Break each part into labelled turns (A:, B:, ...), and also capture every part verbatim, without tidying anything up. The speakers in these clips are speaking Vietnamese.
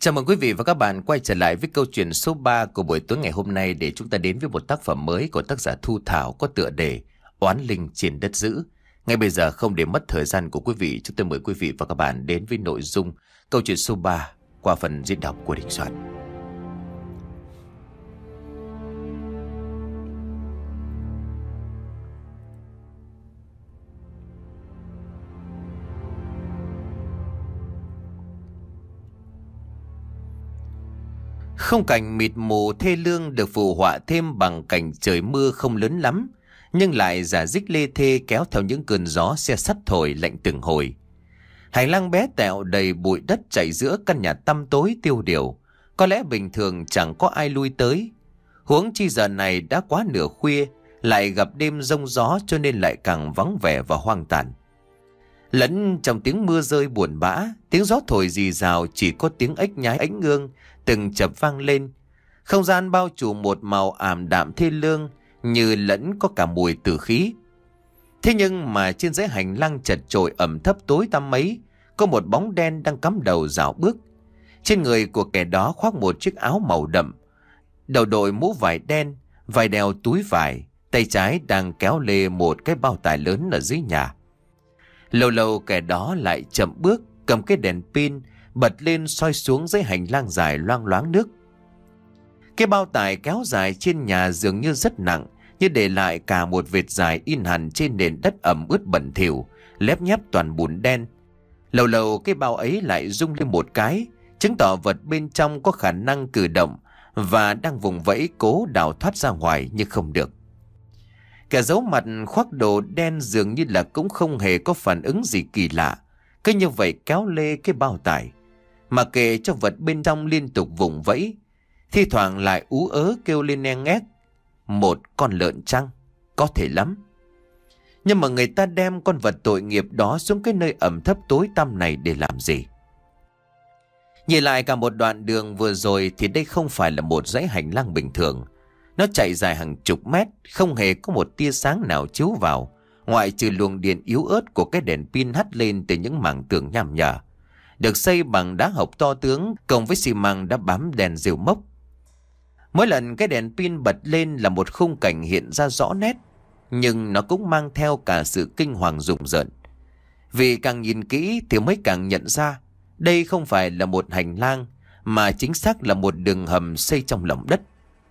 A: Chào mừng quý vị và các bạn quay trở lại với câu chuyện số ba của buổi tối ngày hôm nay để chúng ta đến với một tác phẩm mới của tác giả Thu Thảo có tựa đề Oán Linh Trên Đất Dữ. Ngay bây giờ không để mất thời gian của quý vị, chúng tôi mời quý vị và các bạn đến với nội dung câu chuyện số ba qua phần diễn đọc của Đình Soạn. Không cảnh mịt mù thê lương được phù họa thêm bằng cảnh trời mưa không lớn lắm, nhưng lại rả rích lê thê kéo theo những cơn gió xe sắt thổi lạnh từng hồi. Hành lang bé tẹo đầy bụi đất chảy giữa căn nhà tăm tối tiêu điều, có lẽ bình thường chẳng có ai lui tới. Huống chi giờ này đã quá nửa khuya, lại gặp đêm giông gió cho nên lại càng vắng vẻ và hoang tàn. Lẫn trong tiếng mưa rơi buồn bã, tiếng gió thổi rì rào chỉ có tiếng ếch nhái ánh ương từng chập vang lên. Không gian bao trùm một màu ảm đạm thê lương, như lẫn có cả mùi tử khí. Thế nhưng mà trên dãy hành lang chật chội ẩm thấp tối tăm ấy, có một bóng đen đang cắm đầu dạo bước. Trên người của kẻ đó khoác một chiếc áo màu đậm, đầu đội mũ vải đen, vai đeo túi vải, tay trái đang kéo lê một cái bao tải lớn ở dưới nhà. Lâu lâu kẻ đó lại chậm bước, cầm cái đèn pin bật lên soi xuống dưới hành lang dài loang loáng nước. Cái bao tải kéo dài trên nhà dường như rất nặng, như để lại cả một vệt dài in hẳn trên nền đất ẩm ướt bẩn thỉu, lép nhép toàn bùn đen. Lâu lâu cái bao ấy lại rung lên một cái, chứng tỏ vật bên trong có khả năng cử động và đang vùng vẫy cố đào thoát ra ngoài nhưng không được. Kẻ giấu mặt khoác đồ đen dường như là cũng không hề có phản ứng gì kỳ lạ, cứ như vậy kéo lê cái bao tải, mà kệ cho vật bên trong liên tục vùng vẫy, thi thoảng lại ú ớ kêu lên e ngét. Một con lợn chăng? Có thể lắm. Nhưng mà người ta đem con vật tội nghiệp đó xuống cái nơi ẩm thấp tối tăm này để làm gì? Nhìn lại cả một đoạn đường vừa rồi thì đây không phải là một dãy hành lang bình thường. Nó chạy dài hàng chục mét, không hề có một tia sáng nào chiếu vào, ngoại trừ luồng điện yếu ớt của cái đèn pin hắt lên từ những mảng tường nham nhở, được xây bằng đá hộc to tướng cộng với xi măng đã bám đèn rìu mốc. Mỗi lần cái đèn pin bật lên là một khung cảnh hiện ra rõ nét, nhưng nó cũng mang theo cả sự kinh hoàng rùng rợn. Vì càng nhìn kỹ thì mới càng nhận ra đây không phải là một hành lang, mà chính xác là một đường hầm xây trong lòng đất.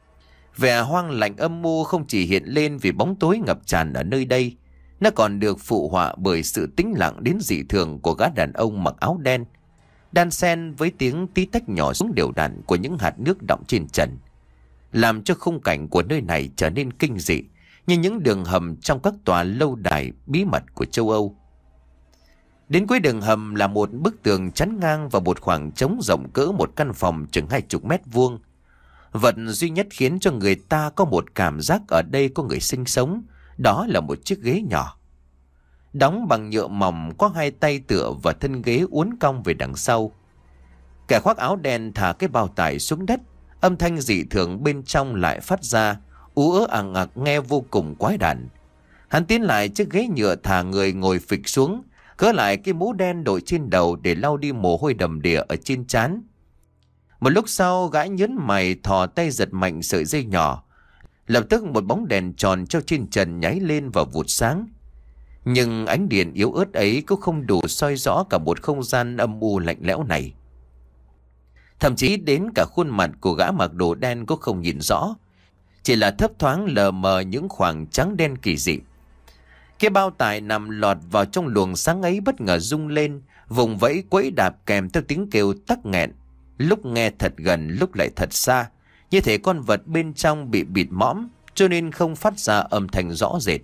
A: Vẻ hoang lạnh âm mưu không chỉ hiện lên vì bóng tối ngập tràn ở nơi đây, nó còn được phụ họa bởi sự tĩnh lặng đến dị thường của gã đàn ông mặc áo đen, đan xen với tiếng tí tách nhỏ xuống đều đặn của những hạt nước đọng trên trần, làm cho khung cảnh của nơi này trở nên kinh dị như những đường hầm trong các tòa lâu đài bí mật của châu Âu. Đến cuối đường hầm là một bức tường chắn ngang và một khoảng trống rộng cỡ một căn phòng chừng hai chục mét vuông. Vật duy nhất khiến cho người ta có một cảm giác ở đây có người sinh sống, đó là một chiếc ghế nhỏ, đóng bằng nhựa mỏng, có hai tay tựa và thân ghế uốn cong về đằng sau. Kẻ khoác áo đen thả cái bao tải xuống đất, âm thanh dị thường bên trong lại phát ra, ú ớ àng ạc nghe vô cùng quái đản. Hắn tiến lại chiếc ghế nhựa, thả người ngồi phịch xuống, gỡ lại cái mũ đen đội trên đầu để lau đi mồ hôi đầm đìa ở trên trán. Một lúc sau, gã nhớn mày thò tay giật mạnh sợi dây nhỏ. Lập tức một bóng đèn tròn treo trên trần nháy lên và vụt sáng. Nhưng ánh điện yếu ớt ấy cũng không đủ soi rõ cả một không gian âm u lạnh lẽo này. Thậm chí đến cả khuôn mặt của gã mặc đồ đen cũng không nhìn rõ, chỉ là thấp thoáng lờ mờ những khoảng trắng đen kỳ dị. Cái bao tải nằm lọt vào trong luồng sáng ấy bất ngờ rung lên, vùng vẫy quẫy đạp kèm theo tiếng kêu tắc nghẹn, lúc nghe thật gần lúc lại thật xa, như thể con vật bên trong bị bịt mõm cho nên không phát ra âm thanh rõ rệt.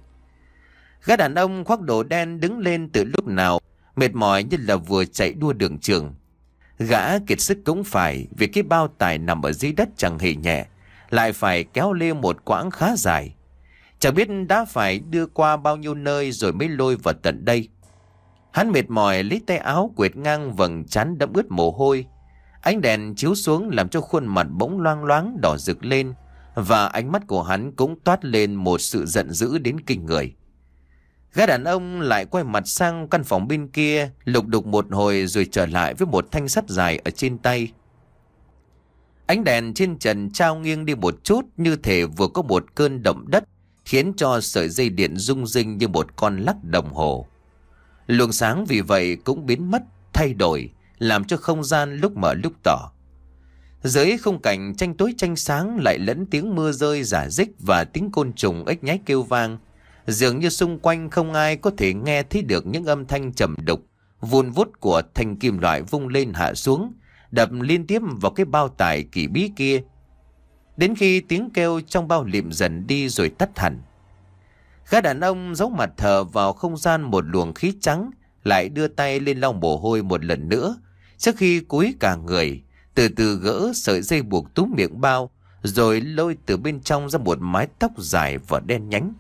A: Gã đàn ông khoác đồ đen đứng lên từ lúc nào, mệt mỏi như là vừa chạy đua đường trường. Gã kiệt sức cũng phải, vì cái bao tải nằm ở dưới đất chẳng hề nhẹ, lại phải kéo lê một quãng khá dài. Chẳng biết đã phải đưa qua bao nhiêu nơi rồi mới lôi vào tận đây. Hắn mệt mỏi lấy tay áo quệt ngang vầng trán đẫm ướt mồ hôi. Ánh đèn chiếu xuống làm cho khuôn mặt bỗng loang loáng đỏ rực lên, và ánh mắt của hắn cũng toát lên một sự giận dữ đến kinh người. Gã đàn ông lại quay mặt sang căn phòng bên kia, lục đục một hồi rồi trở lại với một thanh sắt dài ở trên tay. Ánh đèn trên trần trao nghiêng đi một chút, như thể vừa có một cơn động đất, khiến cho sợi dây điện rung rinh như một con lắc đồng hồ. Luồng sáng vì vậy cũng biến mất, thay đổi, làm cho không gian lúc mở lúc tỏ. Dưới khung cảnh tranh tối tranh sáng lại lẫn tiếng mưa rơi rả rích và tiếng côn trùng ếch nhái kêu vang. Dường như xung quanh không ai có thể nghe thấy được những âm thanh trầm đục, vun vút của thanh kim loại vung lên hạ xuống, đập liên tiếp vào cái bao tải kỳ bí kia. Đến khi tiếng kêu trong bao liệm dần đi rồi tắt hẳn. Gã đàn ông giấu mặt thở vào không gian một luồng khí trắng, lại đưa tay lên lau mồ hôi một lần nữa, trước khi cúi cả người, từ từ gỡ sợi dây buộc túm miệng bao, rồi lôi từ bên trong ra một mái tóc dài và đen nhánh.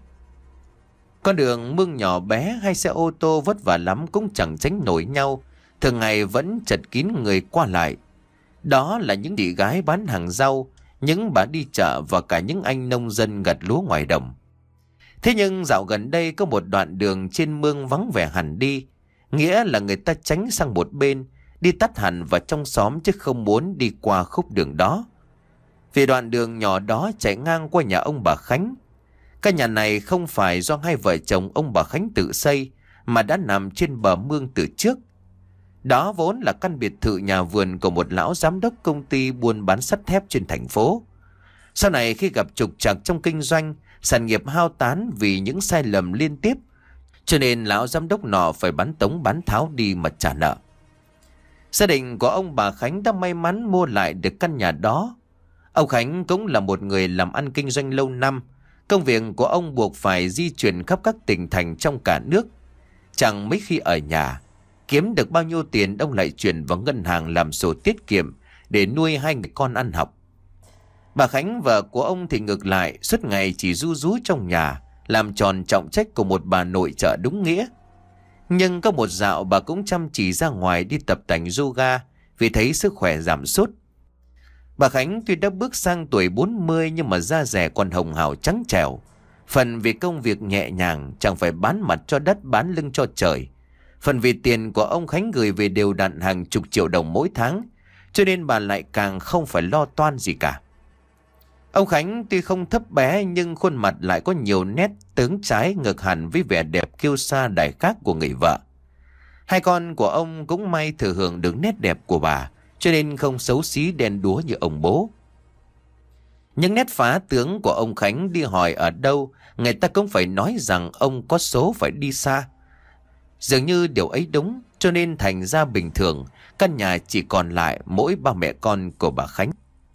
A: Con đường mương nhỏ bé hay xe ô tô vất vả lắm cũng chẳng tránh nổi nhau, thường ngày vẫn chật kín người qua lại. Đó là những chị gái bán hàng rau, những bà đi chợ và cả những anh nông dân gặt lúa ngoài đồng. Thế nhưng dạo gần đây có một đoạn đường trên mương vắng vẻ hẳn đi, nghĩa là người ta tránh sang một bên, đi tắt hẳn vào trong xóm chứ không muốn đi qua khúc đường đó. Vì đoạn đường nhỏ đó chạy ngang qua nhà ông bà Khánh. Căn nhà này không phải do hai vợ chồng ông bà Khánh tự xây, mà đã nằm trên bờ mương từ trước. Đó vốn là căn biệt thự nhà vườn của một lão giám đốc công ty buôn bán sắt thép trên thành phố. Sau này khi gặp trục trặc trong kinh doanh, sản nghiệp hao tán vì những sai lầm liên tiếp, cho nên lão giám đốc nọ phải bán tống bán tháo đi mà trả nợ. Gia đình của ông bà Khánh đã may mắn mua lại được căn nhà đó. Ông Khánh cũng là một người làm ăn kinh doanh lâu năm. Công việc của ông buộc phải di chuyển khắp các tỉnh thành trong cả nước. Chẳng mấy khi ở nhà, kiếm được bao nhiêu tiền ông lại chuyển vào ngân hàng làm sổ tiết kiệm để nuôi hai người con ăn học. Bà Khánh vợ của ông thì ngược lại, suốt ngày chỉ ru rú trong nhà, làm tròn trọng trách của một bà nội trợ đúng nghĩa. Nhưng có một dạo bà cũng chăm chỉ ra ngoài đi tập tành yoga vì thấy sức khỏe giảm sút. Bà Khánh tuy đã bước sang tuổi bốn mươi nhưng mà da dẻ còn hồng hào trắng trẻo. Phần vì công việc nhẹ nhàng, chẳng phải bán mặt cho đất bán lưng cho trời. Phần vì tiền của ông Khánh gửi về đều đặn hàng chục triệu đồng mỗi tháng, cho nên bà lại càng không phải lo toan gì cả. Ông Khánh tuy không thấp bé nhưng khuôn mặt lại có nhiều nét tướng trái ngược hẳn với vẻ đẹp kiêu sa đại khác của người vợ. Hai con của ông cũng may thừa hưởng được nét đẹp của bà, cho nên không xấu xí đen đúa như ông bố. Những nét phá tướng của ông Khánh đi hỏi ở đâu, người ta cũng phải nói rằng ông có số phải đi xa. Dường như điều ấy đúng, cho nên thành ra bình thường, căn nhà chỉ còn lại mỗi ba mẹ con của bà Khánh.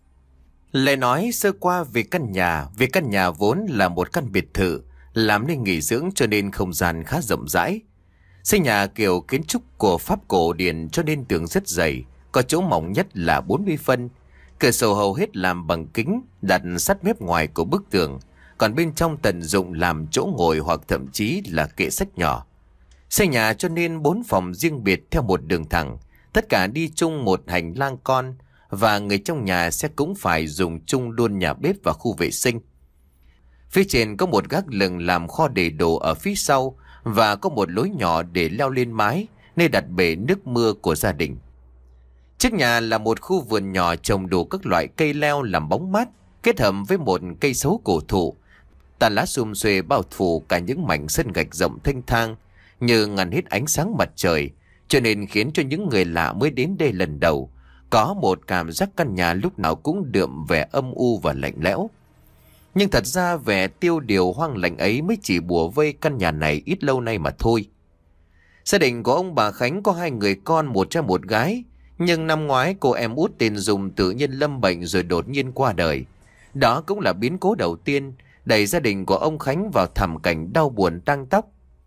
A: Lại nói sơ qua về căn nhà, vì căn nhà vốn là một căn biệt thự, làm nên nghỉ dưỡng cho nên không gian khá rộng rãi. Xây nhà kiểu kiến trúc của Pháp cổ điển cho nên tường rất dày, có chỗ mỏng nhất là bốn mươi phân. Cửa sổ hầu hết làm bằng kính, đặt sát mép ngoài của bức tường, còn bên trong tận dụng làm chỗ ngồi hoặc thậm chí là kệ sách nhỏ. Xây nhà cho nên bốn phòng riêng biệt theo một đường thẳng, tất cả đi chung một hành lang con, và người trong nhà sẽ cũng phải dùng chung luôn nhà bếp và khu vệ sinh. Phía trên có một gác lửng làm kho để đồ ở phía sau, và có một lối nhỏ để leo lên mái, nơi đặt bể nước mưa của gia đình. Trước nhà là một khu vườn nhỏ trồng đủ các loại cây leo làm bóng mát, kết hợp với một cây sấu cổ thụ. Tàn lá sum xuê bao phủ cả những mảnh sân gạch rộng thênh thang, như ngăn hết ánh sáng mặt trời, cho nên khiến cho những người lạ mới đến đây lần đầu có một cảm giác căn nhà lúc nào cũng đượm vẻ âm u và lạnh lẽo. Nhưng thật ra vẻ tiêu điều hoang lạnh ấy mới chỉ bủa vây căn nhà này ít lâu nay mà thôi. Gia đình của ông bà Khánh có hai người con, một trai một gái. Nhưng năm ngoái cô em út tên Dùng tự nhiên lâm bệnh rồi đột nhiên qua đời. Đó cũng là biến cố đầu tiên đẩy gia đình của ông Khánh vào thảm cảnh đau buồn tang tóc.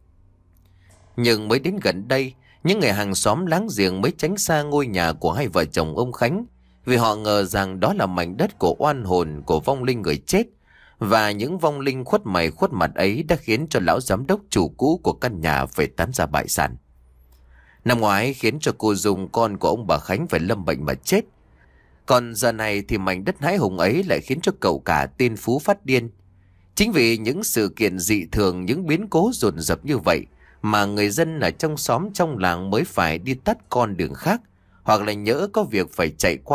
A: Nhưng mới đến gần đây, những người hàng xóm láng giềng mới tránh xa ngôi nhà của hai vợ chồng ông Khánh, vì họ ngờ rằng đó là mảnh đất của oan hồn của vong linh người chết, và những vong linh khuất mày khuất mặt ấy đã khiến cho lão giám đốc chủ cũ của căn nhà phải tán ra bại sản. Năm ngoái khiến cho cô Dung, con của ông bà Khánh, phải lâm bệnh mà chết. Còn giờ này thì mảnh đất hãi hùng ấy lại khiến cho cậu cả tên Phú phát điên. Chính vì những sự kiện dị thường, những biến cố dồn dập như vậy mà người dân ở trong xóm trong làng mới phải đi tắt con đường khác, hoặc là nhỡ có việc phải chạy qua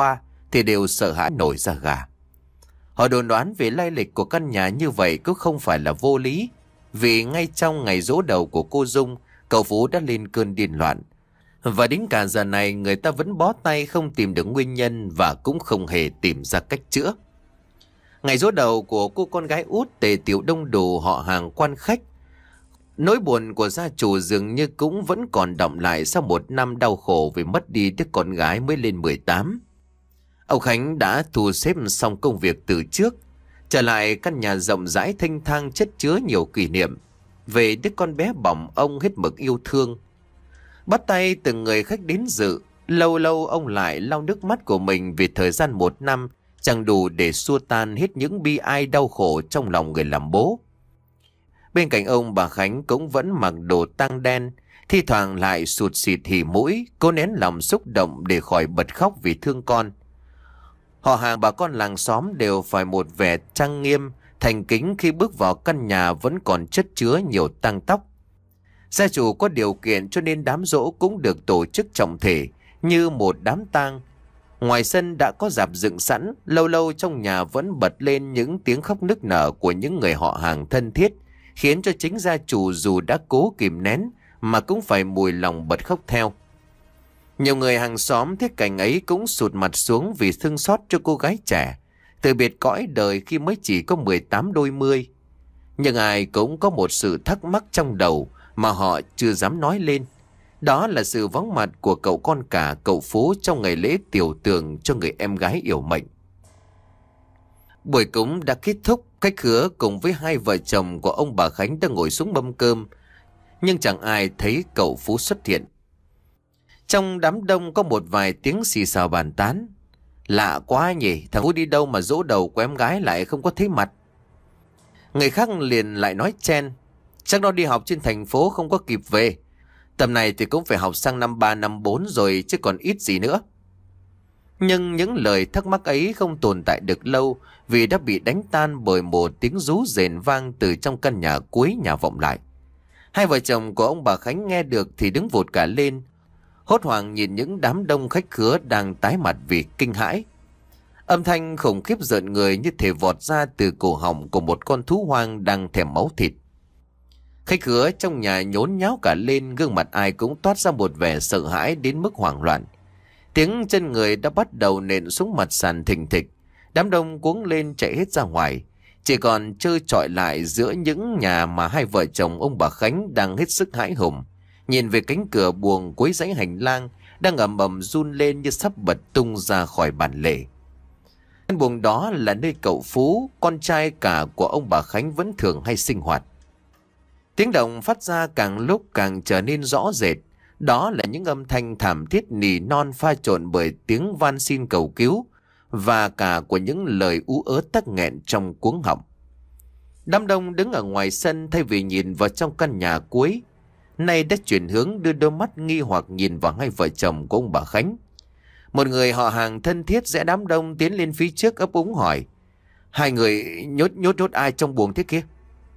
A: thì đều sợ hãi nổi da gà. Họ đồn đoán về lai lịch của căn nhà như vậy cũng không phải là vô lý, vì ngay trong ngày giỗ đầu của cô Dung, cậu Phú đã lên cơn điên loạn. Và đến cả giờ này người ta vẫn bó tay không tìm được nguyên nhân và cũng không hề tìm ra cách chữa. Ngày giỗ đầu của cô con gái út tề tiểu đông đủ họ hàng quan khách. Nỗi buồn của gia chủ dường như cũng vẫn còn đọng lại sau một năm đau khổ vì mất đi đứa con gái mới lên mười tám. Ông Khánh đã thu xếp xong công việc từ trước, trở lại căn nhà rộng rãi thanh thang chất chứa nhiều kỷ niệm về đứa con bé bỏng ông hết mực yêu thương. Bắt tay từng người khách đến dự, lâu lâu ông lại lau nước mắt của mình vì thời gian một năm chẳng đủ để xua tan hết những bi ai đau khổ trong lòng người làm bố. Bên cạnh ông, bà Khánh cũng vẫn mặc đồ tang đen, thi thoảng lại sụt sịt hỉ mũi, cố nén lòng xúc động để khỏi bật khóc vì thương con. Họ hàng bà con làng xóm đều phải một vẻ trang nghiêm, thành kính khi bước vào căn nhà vẫn còn chất chứa nhiều tang tóc. Gia chủ có điều kiện cho nên đám giỗ cũng được tổ chức trọng thể như một đám tang. Ngoài sân đã có rạp dựng sẵn, lâu lâu trong nhà vẫn bật lên những tiếng khóc nức nở của những người họ hàng thân thiết, khiến cho chính gia chủ dù đã cố kìm nén mà cũng phải mùi lòng bật khóc theo. Nhiều người hàng xóm thấy cảnh ấy cũng sụt mặt xuống vì thương xót cho cô gái trẻ, từ biệt cõi đời khi mới chỉ có mười tám đôi mươi. Nhưng ai cũng có một sự thắc mắc trong đầu mà họ chưa dám nói lên. Đó là sự vắng mặt của cậu con cả cậu Phú trong ngày lễ tiểu tường cho người em gái yểu mệnh. Buổi cúng đã kết thúc, khách khứa cùng với hai vợ chồng của ông bà Khánh đang ngồi xuống mâm cơm, nhưng chẳng ai thấy cậu Phú xuất hiện. Trong đám đông có một vài tiếng xì xào bàn tán. Lạ quá nhỉ, thằng Phú đi đâu mà giỗ đầu của em gái lại không có thấy mặt. Người khác liền lại nói chen, chắc nó đi học trên thành phố không có kịp về. Tầm này thì cũng phải học sang năm ba năm bốn rồi chứ còn ít gì nữa. Nhưng những lời thắc mắc ấy không tồn tại được lâu vì đã bị đánh tan bởi một tiếng rú rền vang từ trong căn nhà cuối nhà vọng lại. Hai vợ chồng của ông bà Khánh nghe được thì đứng vụt cả lên, hốt hoảng nhìn những đám đông khách khứa đang tái mặt vì kinh hãi. Âm thanh khủng khiếp rợn người như thể vọt ra từ cổ họng của một con thú hoang đang thèm máu thịt. Khách khứa trong nhà nhốn nháo cả lên, gương mặt ai cũng toát ra một vẻ sợ hãi đến mức hoảng loạn. Tiếng chân người đã bắt đầu nện xuống mặt sàn thình thịch. Đám đông cuống lên chạy hết ra ngoài, chỉ còn trơ trọi lại giữa những nhà mà hai vợ chồng ông bà Khánh đang hết sức hãi hùng. Nhìn về cánh cửa buồng cuối dãy hành lang đang ầm ầm run lên như sắp bật tung ra khỏi bản lề. Căn buồng đó là nơi cậu Phú, con trai cả của ông bà Khánh vẫn thường hay sinh hoạt. Tiếng động phát ra càng lúc càng trở nên rõ rệt. Đó là những âm thanh thảm thiết nỉ non pha trộn bởi tiếng van xin cầu cứu và cả của những lời ú ớ tắc nghẹn trong cuống họng. Đám đông đứng ở ngoài sân thay vì nhìn vào trong căn nhà cuối, nay đã chuyển hướng đưa đôi mắt nghi hoặc nhìn vào hai vợ chồng của ông bà Khánh. Một người họ hàng thân thiết giữa đám đông tiến lên phía trước ấp úng hỏi: hai người nhốt nhốt nhốt ai trong buồng thế kia?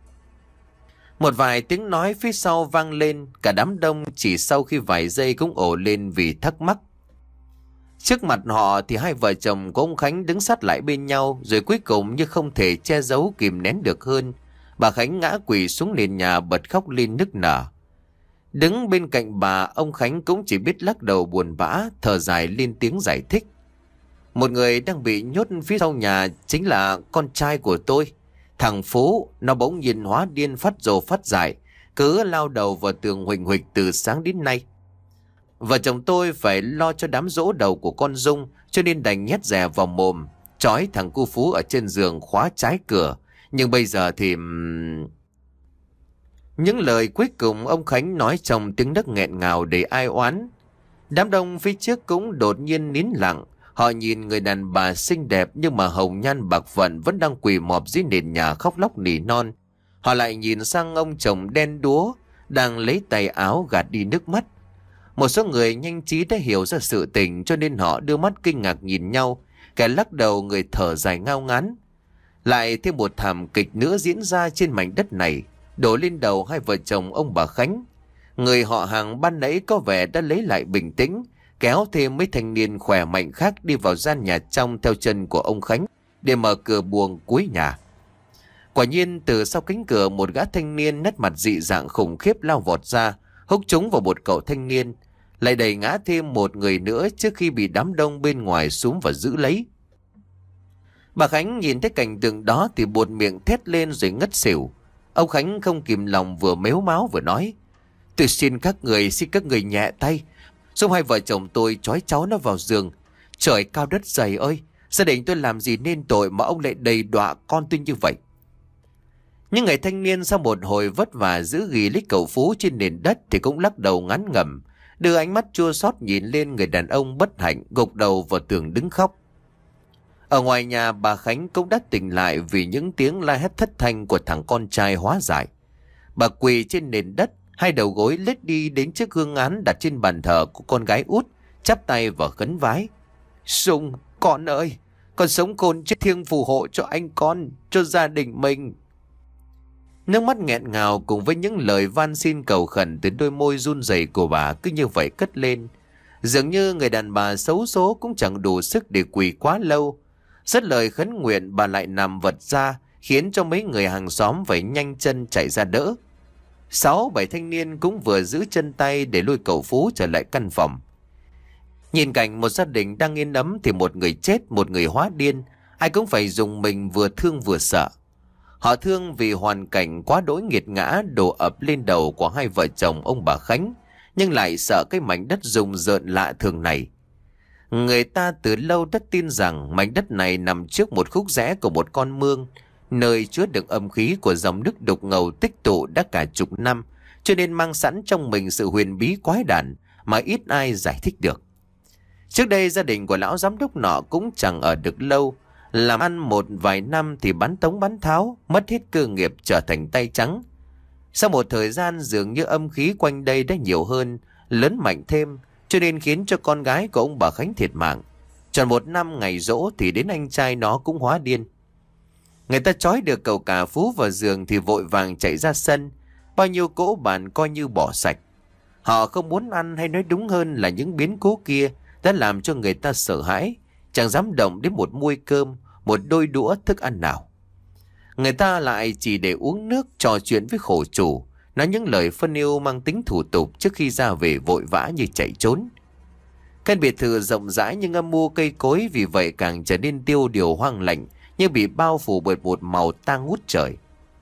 A: Một vài tiếng nói phía sau vang lên, cả đám đông chỉ sau khi vài giây cũng ồ lên vì thắc mắc. Trước mặt họ thì hai vợ chồng của ông Khánh đứng sát lại bên nhau, rồi cuối cùng như không thể che giấu kìm nén được hơn, bà Khánh ngã quỵ xuống nền nhà bật khóc lên nức nở. Đứng bên cạnh bà, ông Khánh cũng chỉ biết lắc đầu buồn bã, thở dài lên tiếng giải thích. Một người đang bị nhốt phía sau nhà chính là con trai của tôi. Thằng Phú, nó bỗng nhiên hóa điên phát rồ phát dại, cứ lao đầu vào tường huỳnh huỳnh từ sáng đến nay. Vợ chồng tôi phải lo cho đám giỗ đầu của con Dung, cho nên đành nhét dè vào mồm, trói thằng cu Phú ở trên giường khóa trái cửa. Nhưng bây giờ thì... Những lời cuối cùng ông Khánh nói trong tiếng nấc nghẹn ngào đầy ai oán. Đám đông phía trước cũng đột nhiên nín lặng. Họ nhìn người đàn bà xinh đẹp nhưng mà hồng nhan bạc phận vẫn đang quỳ mọp dưới nền nhà khóc lóc nỉ non. Họ lại nhìn sang ông chồng đen đúa đang lấy tay áo gạt đi nước mắt. Một số người nhanh trí đã hiểu ra sự tình, cho nên họ đưa mắt kinh ngạc nhìn nhau, kẻ lắc đầu, người thở dài ngao ngán. Lại thêm một thảm kịch nữa diễn ra trên mảnh đất này, đổ lên đầu hai vợ chồng ông bà Khánh. Người họ hàng ban nãy có vẻ đã lấy lại bình tĩnh, kéo thêm mấy thanh niên khỏe mạnh khác đi vào gian nhà trong theo chân của ông Khánh để mở cửa buồng cuối nhà. Quả nhiên từ sau cánh cửa một gã thanh niên nét mặt dị dạng khủng khiếp lao vọt ra, húc trúng vào một cậu thanh niên, lại đẩy ngã thêm một người nữa trước khi bị đám đông bên ngoài xúm và giữ lấy. Bà Khánh nhìn thấy cảnh tượng đó thì buột miệng thét lên rồi ngất xỉu. Ông Khánh không kìm lòng vừa mếu máo vừa nói: "Tôi xin các người, xin các người nhẹ tay, giúp hai vợ chồng tôi trói cháu nó vào giường. Trời cao đất dày ơi, gia đình tôi làm gì nên tội mà ông lại đầy đọa con tôi như vậy." Nhưng người thanh niên sau một hồi vất vả giữ ghi lấy cậu Phú trên nền đất thì cũng lắc đầu ngán ngẩm, đưa ánh mắt chua xót nhìn lên người đàn ông bất hạnh gục đầu vào tường đứng khóc. Ở ngoài nhà, bà Khánh cũng đã tỉnh lại vì những tiếng la hét thất thanh của thằng con trai hóa giải. Bà quỳ trên nền đất, hai đầu gối lết đi đến chiếc hương án đặt trên bàn thờ của con gái út, chắp tay và khấn vái: "Dung, con ơi, con sống khôn chết thiêng phù hộ cho anh con, cho gia đình mình." Nước mắt nghẹn ngào cùng với những lời van xin cầu khẩn từ đôi môi run rẩy của bà cứ như vậy cất lên. Dường như người đàn bà xấu số cũng chẳng đủ sức để quỳ quá lâu. Rất lời khấn nguyện, bà lại nằm vật ra, khiến cho mấy người hàng xóm phải nhanh chân chạy ra đỡ. Sáu bảy thanh niên cũng vừa giữ chân tay để lôi cậu Phú trở lại căn phòng. Nhìn cảnh một gia đình đang yên ấm thì một người chết, một người hóa điên, ai cũng phải dùng mình vừa thương vừa sợ. Họ thương vì hoàn cảnh quá đỗi nghiệt ngã đổ ập lên đầu của hai vợ chồng ông bà Khánh, nhưng lại sợ cái mảnh đất rùng rợn lạ thường này. Người ta từ lâu đã tin rằng mảnh đất này nằm trước một khúc rẽ của một con mương, nơi chứa đựng âm khí của dòng nước đục ngầu tích tụ đã cả chục năm, cho nên mang sẵn trong mình sự huyền bí quái đản mà ít ai giải thích được. Trước đây gia đình của lão giám đốc nọ cũng chẳng ở được lâu, làm ăn một vài năm thì bán tống bán tháo, mất hết cơ nghiệp trở thành tay trắng. Sau một thời gian dường như âm khí quanh đây đã nhiều hơn, lớn mạnh thêm, cho nên khiến cho con gái của ông bà Khánh thiệt mạng. Tròn một năm ngày giỗ thì đến anh trai nó cũng hóa điên. Người ta trói được cậu cả Phú vào giường thì vội vàng chạy ra sân, bao nhiêu cỗ bàn coi như bỏ sạch. Họ không muốn ăn, hay nói đúng hơn là những biến cố kia đã làm cho người ta sợ hãi, chẳng dám động đến một muôi cơm, một đôi đũa thức ăn nào. Người ta lại chỉ để uống nước, trò chuyện với khổ chủ, nói những lời phân yêu mang tính thủ tục trước khi ra về vội vã như chạy trốn. Căn biệt thự rộng rãi nhưng âm mưu cây cối vì vậy càng trở nên tiêu điều hoang lạnh, như bị bao phủ bởi một màu tang ngút trời.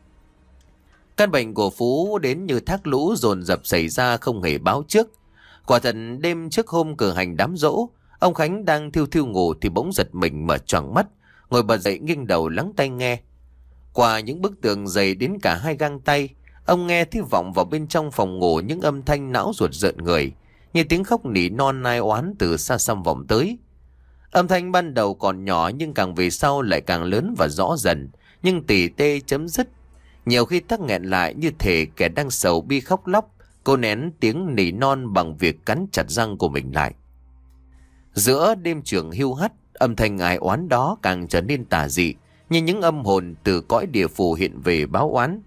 A: Căn bệnh của Phú đến như thác lũ dồn dập xảy ra không hề báo trước. Quả thật đêm trước hôm cử hành đám giỗ, ông Khánh đang thiêu thiêu ngủ thì bỗng giật mình mở choàng mắt, ngồi bật dậy nghiêng đầu lắng tai nghe. Qua những bức tường dày đến cả hai gang tay, ông nghe thấy vọng vào bên trong phòng ngủ những âm thanh não ruột rợn người, như tiếng khóc nỉ non nai oán từ xa xăm vọng tới. Âm thanh ban đầu còn nhỏ nhưng càng về sau lại càng lớn và rõ dần, nhưng tỉ tê chấm dứt. Nhiều khi tắc nghẹn lại như thể kẻ đang sầu bi khóc lóc, cô nén tiếng nỉ non bằng việc cắn chặt răng của mình lại. Giữa đêm trường hiu hắt, âm thanh ai oán đó càng trở nên tà dị, như những âm hồn từ cõi địa phủ hiện về báo oán.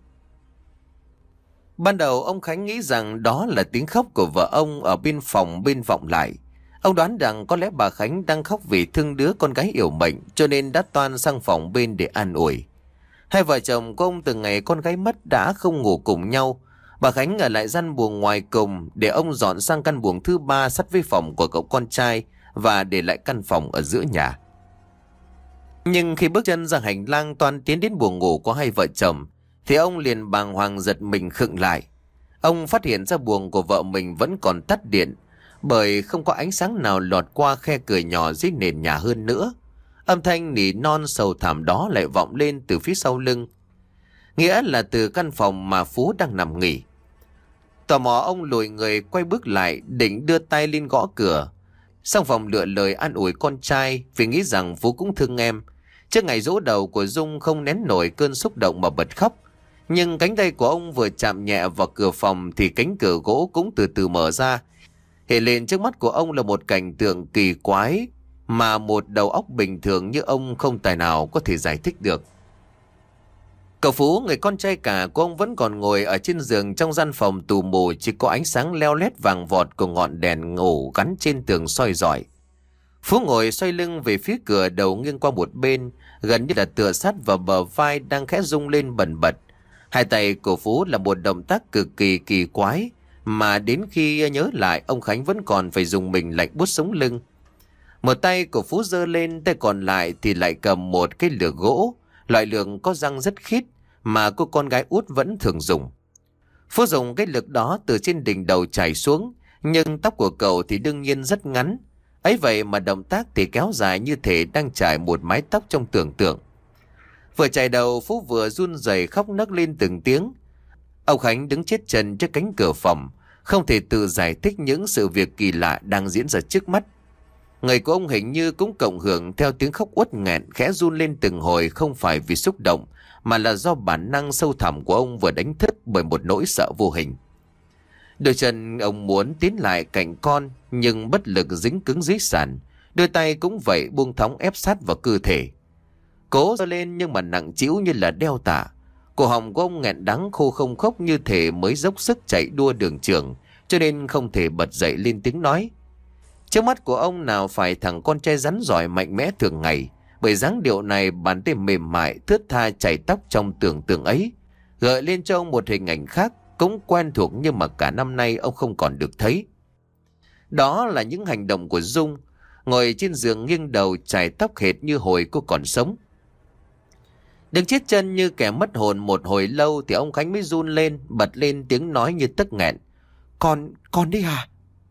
A: Ban đầu ông Khánh nghĩ rằng đó là tiếng khóc của vợ ông ở bên phòng bên vọng lại. Ông đoán rằng có lẽ bà Khánh đang khóc vì thương đứa con gái yểu mệnh, cho nên đã toan sang phòng bên để an ủi. Hai vợ chồng của ông từ ngày con gái mất đã không ngủ cùng nhau. Bà Khánh ở lại gian buồng ngoài cùng để ông dọn sang căn buồng thứ ba sát với phòng của cậu con trai và để lại căn phòng ở giữa nhà. Nhưng khi bước chân ra hành lang toan tiến đến buồng ngủ của hai vợ chồng thì ông liền bàng hoàng giật mình khựng lại. Ông phát hiện ra buồng của vợ mình vẫn còn tắt điện, bởi không có ánh sáng nào lọt qua khe cửa nhỏ dưới nền nhà hơn nữa. Âm thanh nỉ non sầu thảm đó lại vọng lên từ phía sau lưng, nghĩa là từ căn phòng mà Phú đang nằm nghỉ. Tò mò ông lùi người quay bước lại định đưa tay lên gõ cửa. Sang phòng lựa lời an ủi con trai vì nghĩ rằng Phú cũng thương em. Trước ngày giỗ đầu của Dung không nén nổi cơn xúc động mà bật khóc. Nhưng cánh tay của ông vừa chạm nhẹ vào cửa phòng thì cánh cửa gỗ cũng từ từ mở ra. Hiện lên trước mắt của ông là một cảnh tượng kỳ quái mà một đầu óc bình thường như ông không tài nào có thể giải thích được. Cậu Phú, người con trai cả của ông, vẫn còn ngồi ở trên giường trong gian phòng tù mù, chỉ có ánh sáng leo lét vàng vọt của ngọn đèn ngủ gắn trên tường soi rọi. Phú ngồi xoay lưng về phía cửa, đầu nghiêng qua một bên, gần như là tựa sát vào bờ vai đang khẽ rung lên bần bật. Hai tay của Phú là một động tác cực kỳ kỳ quái, mà đến khi nhớ lại ông Khánh vẫn còn phải dùng mình lạnh buốt sống lưng. Một tay của Phú giơ lên, tay còn lại thì lại cầm một cái lược gỗ, loại lược có răng rất khít mà cô con gái út vẫn thường dùng. Phú dùng cái lược đó từ trên đỉnh đầu chảy xuống, nhưng tóc của cậu thì đương nhiên rất ngắn. Ấy vậy mà động tác thì kéo dài như thể đang trải một mái tóc trong tưởng tượng. Vừa chải đầu, Phú vừa run rẩy khóc nấc lên từng tiếng. Ông Khánh đứng chết chân trước cánh cửa phòng, không thể tự giải thích những sự việc kỳ lạ đang diễn ra trước mắt. Người của ông hình như cũng cộng hưởng theo tiếng khóc uất nghẹn, khẽ run lên từng hồi, không phải vì xúc động, mà là do bản năng sâu thẳm của ông vừa đánh thức bởi một nỗi sợ vô hình. Đôi chân ông muốn tiến lại cạnh con, nhưng bất lực dính cứng dưới sàn. Đôi tay cũng vậy, buông thõng ép sát vào cơ thể. Cố giơ lên nhưng mà nặng trĩu như là đeo tả. Cổ họng của ông nghẹn đắng khô không khốc, như thể mới dốc sức chạy đua đường trường, cho nên không thể bật dậy lên tiếng nói. Trước mắt của ông nào phải thằng con trai rắn giỏi mạnh mẽ thường ngày, bởi dáng điệu này, bàn tay mềm mại thướt tha chảy tóc trong tưởng tượng ấy gợi lên cho ông một hình ảnh khác, cũng quen thuộc nhưng mà cả năm nay ông không còn được thấy. Đó là những hành động của Dung, ngồi trên giường nghiêng đầu chải tóc hệt như hồi cô còn sống. Đứng chết chân như kẻ mất hồn một hồi lâu thì ông Khánh mới run lên, bật lên tiếng nói như tức nghẹn. Con, con đi à?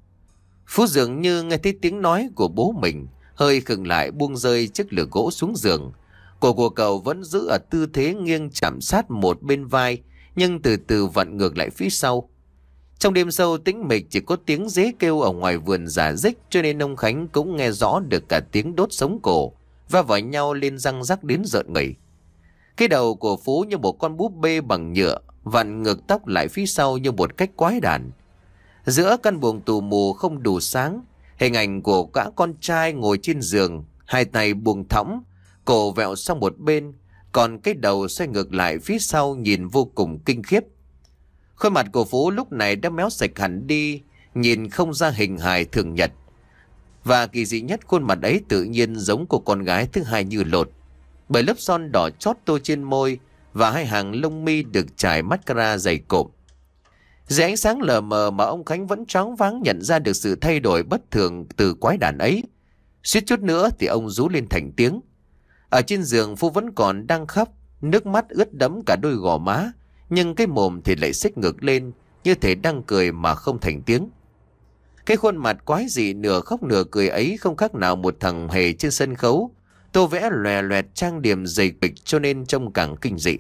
A: Phú dường như nghe thấy tiếng nói của bố mình, hơi khựng lại, buông rơi chiếc lược gỗ xuống giường. Cổ của cậu vẫn giữ ở tư thế nghiêng chạm sát một bên vai, nhưng từ từ vặn ngược lại phía sau. Trong đêm sâu tĩnh mịch chỉ có tiếng dế kêu ở ngoài vườn rả rích, cho nên ông Khánh cũng nghe rõ được cả tiếng đốt sống cổ va vào nhau lên răng rắc đến rợn người. Cái đầu của Phú như một con búp bê bằng nhựa, vặn ngược tóc lại phía sau như một cách quái đản. Giữa căn buồng tù mù không đủ sáng, hình ảnh của gã con trai ngồi trên giường, hai tay buông thõng, cổ vẹo sang một bên, còn cái đầu xoay ngược lại phía sau nhìn vô cùng kinh khiếp. Khuôn mặt của Phú lúc này đã méo sạch hẳn đi, nhìn không ra hình hài thường nhật. Và kỳ dị nhất, khuôn mặt ấy tự nhiên giống của con gái thứ hai như lột, bởi lớp son đỏ chót tô trên môi và hai hàng lông mi được trải mascara dày cộm. Dưới ánh sáng lờ mờ mà ông Khánh vẫn choáng váng nhận ra được sự thay đổi bất thường từ quái đản ấy. Suýt chút nữa thì ông rú lên thành tiếng. Ở trên giường, Phú vẫn còn đang khóc, nước mắt ướt đẫm cả đôi gò má, nhưng cái mồm thì lại xích ngược lên, như thể đang cười mà không thành tiếng. Cái khuôn mặt quái dị nửa khóc nửa cười ấy không khác nào một thằng hề trên sân khấu, tô vẽ lòe loẹt trang điểm dày kịch, cho nên trông càng kinh dị.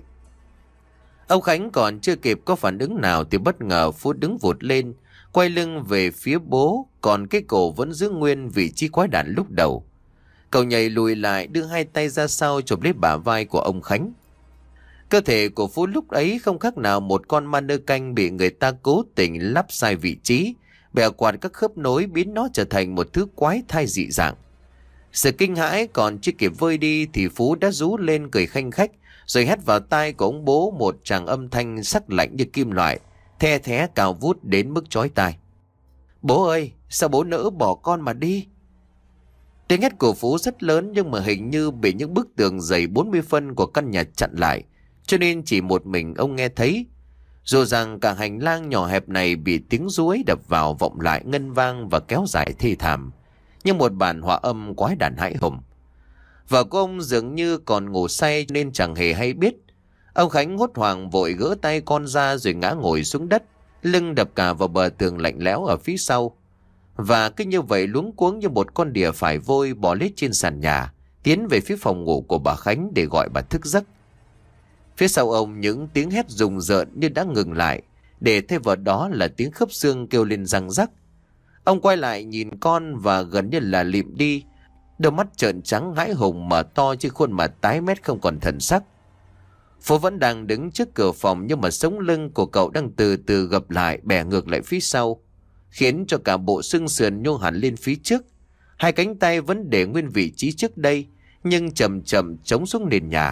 A: Ông Khánh còn chưa kịp có phản ứng nào thì bất ngờ Phú đứng vụt lên, quay lưng về phía bố, còn cái cổ vẫn giữ nguyên vị trí quái đản lúc đầu. Cậu nhảy lùi lại, đưa hai tay ra sau chụp lấy bả vai của ông Khánh. Cơ thể của Phú lúc ấy không khác nào một con ma nơ canh bị người ta cố tình lắp sai vị trí, bẻ quạt các khớp nối biến nó trở thành một thứ quái thai dị dạng. Sự kinh hãi còn chưa kịp vơi đi thì Phú đã rú lên cười khanh khách, rồi hét vào tai của ông bố một tràng âm thanh sắc lạnh như kim loại, the thé cao vút đến mức chói tai. Bố ơi, sao bố nỡ bỏ con mà đi? Tiếng hét của Phú rất lớn, nhưng mà hình như bị những bức tường dày bốn mươi phân của căn nhà chặn lại, cho nên chỉ một mình ông nghe thấy. Dù rằng cả hành lang nhỏ hẹp này bị tiếng ru ấy đập vào vọng lại ngân vang và kéo dài thê thảm, như một bản hòa âm quái đản hãi hùng. Vợ của ông dường như còn ngủ say nên chẳng hề hay biết. Ông Khánh hốt hoảng vội gỡ tay con ra rồi ngã ngồi xuống đất, lưng đập cả vào bờ tường lạnh lẽo ở phía sau. Và cứ như vậy luống cuống như một con đỉa phải vôi bò lết trên sàn nhà, tiến về phía phòng ngủ của bà Khánh để gọi bà thức giấc. Phía sau ông những tiếng hét rùng rợn như đã ngừng lại, để thay vào đó là tiếng khớp xương kêu lên răng rắc. Ông quay lại nhìn con và gần như là lịm đi, đôi mắt trợn trắng hãi hùng mở to trên khuôn mặt tái mét không còn thần sắc. Phú vẫn đang đứng trước cửa phòng, nhưng mà sống lưng của cậu đang từ từ gập lại, bẻ ngược lại phía sau, khiến cho cả bộ xương sườn nhô hẳn lên phía trước. Hai cánh tay vẫn để nguyên vị trí trước đây, nhưng chậm chậm chống xuống nền nhà.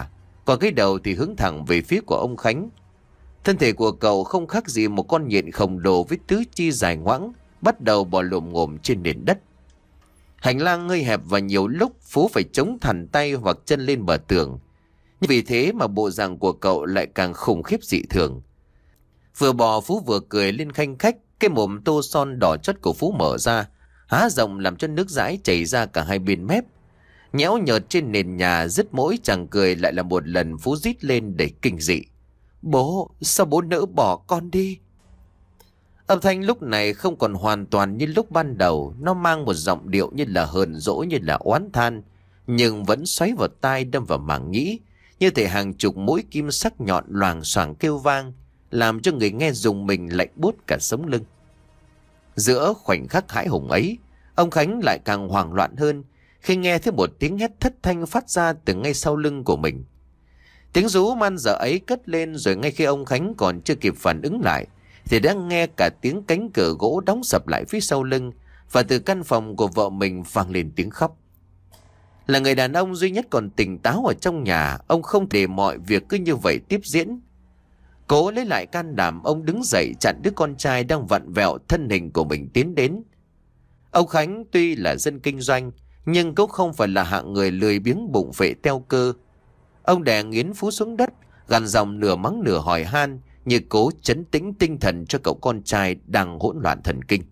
A: còn cái đầu thì hướng thẳng về phía của ông Khánh. Thân thể của cậu không khác gì một con nhện khổng lồ với tứ chi dài ngoãng, bắt đầu bò lồm ngồm trên nền đất. Hành lang hơi hẹp và nhiều lúc Phú phải chống thẳng tay hoặc chân lên bờ tường. Nhưng vì thế mà bộ dạng của cậu lại càng khủng khiếp dị thường. Vừa bò Phú vừa cười lên khanh khách, cái mồm tô son đỏ chót của Phú mở ra, há rộng làm cho nước dãi chảy ra cả hai bên mép. Nhẽo nhợt trên nền nhà, dứt mỗi chàng cười lại là một lần Phú rít lên đầy kinh dị. Bố, sao bố nỡ bỏ con đi? Âm thanh lúc này không còn hoàn toàn như lúc ban đầu, nó mang một giọng điệu như là hờn dỗi, như là oán than, nhưng vẫn xoáy vào tai đâm vào màng nhĩ, như thể hàng chục mũi kim sắc nhọn loàng xoàng kêu vang, làm cho người nghe rùng mình lạnh buốt cả sống lưng. Giữa khoảnh khắc hãi hùng ấy, ông Khánh lại càng hoảng loạn hơn khi nghe thấy một tiếng hét thất thanh phát ra từ ngay sau lưng của mình. Tiếng rú man dở ấy cất lên, rồi ngay khi ông Khánh còn chưa kịp phản ứng lại thì đã nghe cả tiếng cánh cửa gỗ đóng sập lại phía sau lưng, và từ căn phòng của vợ mình vang lên tiếng khóc. Là người đàn ông duy nhất còn tỉnh táo ở trong nhà, ông không để mọi việc cứ như vậy tiếp diễn. Cố lấy lại can đảm, ông đứng dậy chặn đứa con trai đang vặn vẹo thân hình của mình tiến đến. Ông Khánh tuy là dân kinh doanh, nhưng cũng không phải là hạng người lười biếng bụng phệ teo cơ. Ông đè nghiến Phú xuống đất, gằn giọng nửa mắng nửa hỏi han, như cố trấn tĩnh tinh thần cho cậu con trai đang hỗn loạn thần kinh.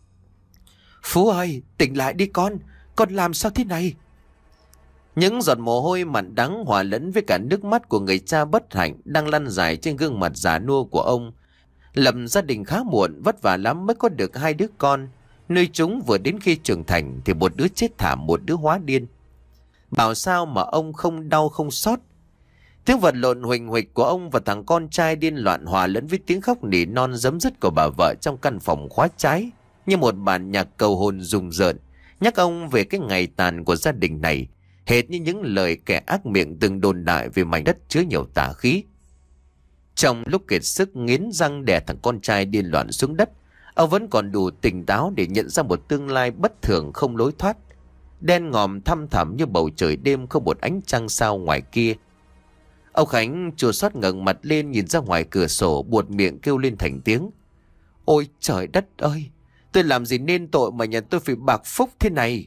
A: Phú ơi, tỉnh lại đi con, con làm sao thế này? Những giọt mồ hôi mặn đắng hòa lẫn với cả nước mắt của người cha bất hạnh đang lăn dài trên gương mặt già nua của ông. Lập gia đình khá muộn, vất vả lắm mới có được hai đứa con, nuôi chúng vừa đến khi trưởng thành thì một đứa chết thảm, một đứa hóa điên. Bảo sao mà ông không đau không xót. Tiếng vật lộn huỳnh huỳnh của ông và thằng con trai điên loạn hòa lẫn với tiếng khóc nỉ non giấm dứt của bà vợ trong căn phòng khóa trái, như một bản nhạc cầu hồn rùng rợn, nhắc ông về cái ngày tàn của gia đình này, hệt như những lời kẻ ác miệng từng đồn đại về mảnh đất chứa nhiều tà khí. Trong lúc kiệt sức nghiến răng đè thằng con trai điên loạn xuống đất, ông vẫn còn đủ tỉnh táo để nhận ra một tương lai bất thường không lối thoát, đen ngòm thăm thẳm như bầu trời đêm không một ánh trăng sao ngoài kia. Ông Khánh chua xót ngẩng mặt lên nhìn ra ngoài cửa sổ, buột miệng kêu lên thành tiếng. Ôi trời đất ơi, tôi làm gì nên tội mà nhà tôi phải bạc phúc thế này?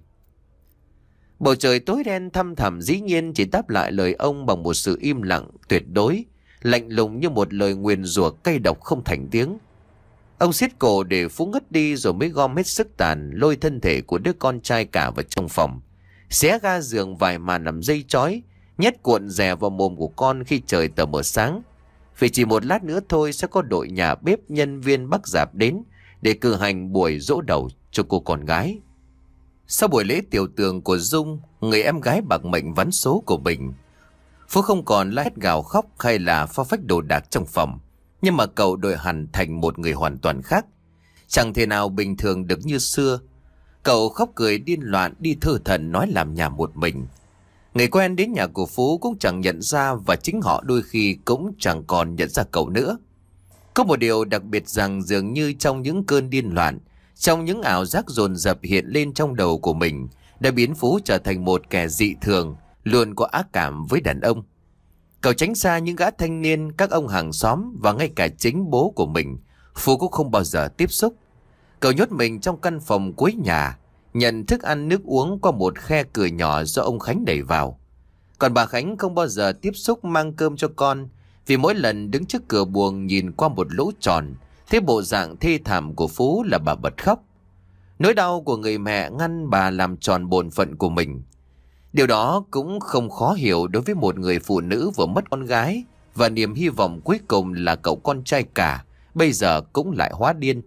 A: Bầu trời tối đen thăm thẳm dĩ nhiên chỉ đáp lại lời ông bằng một sự im lặng tuyệt đối, lạnh lùng như một lời nguyền rủa cay độc không thành tiếng. Ông siết cổ để Phú ngất đi, rồi mới gom hết sức tàn lôi thân thể của đứa con trai cả vào trong phòng, xé ga giường vài màn nằm dây chói, nhét cuộn dè vào mồm của con khi trời tờ mờ sáng. Vì chỉ một lát nữa thôi sẽ có đội nhà bếp nhân viên Bắc Dạp đến để cử hành buổi dỗ đầu cho cô con gái. Sau buổi lễ tiệc tường của Dung, người em gái bạc mệnh vắn số của mình, Phú không còn la hét gào khóc hay là pha phách đồ đạc trong phòng, nhưng mà cậu đổi hẳn thành một người hoàn toàn khác, chẳng thể nào bình thường được như xưa. Cậu khóc cười điên loạn, đi thơ thần nói làm nhà một mình. Người quen đến nhà của Phú cũng chẳng nhận ra, và chính họ đôi khi cũng chẳng còn nhận ra cậu nữa. Có một điều đặc biệt rằng dường như trong những cơn điên loạn, trong những ảo giác dồn dập hiện lên trong đầu của mình, đã biến Phú trở thành một kẻ dị thường, luôn có ác cảm với đàn ông. Cậu tránh xa những gã thanh niên, các ông hàng xóm và ngay cả chính bố của mình, Phú cũng không bao giờ tiếp xúc. Cậu nhốt mình trong căn phòng cuối nhà, nhận thức ăn nước uống qua một khe cửa nhỏ do ông Khánh đẩy vào. Còn bà Khánh không bao giờ tiếp xúc mang cơm cho con, vì mỗi lần đứng trước cửa buồng nhìn qua một lỗ tròn, thấy bộ dạng thê thảm của Phú là bà bật khóc. Nỗi đau của người mẹ ngăn bà làm tròn bổn phận của mình. Điều đó cũng không khó hiểu đối với một người phụ nữ vừa mất con gái, và niềm hy vọng cuối cùng là cậu con trai cả, bây giờ cũng lại hóa điên.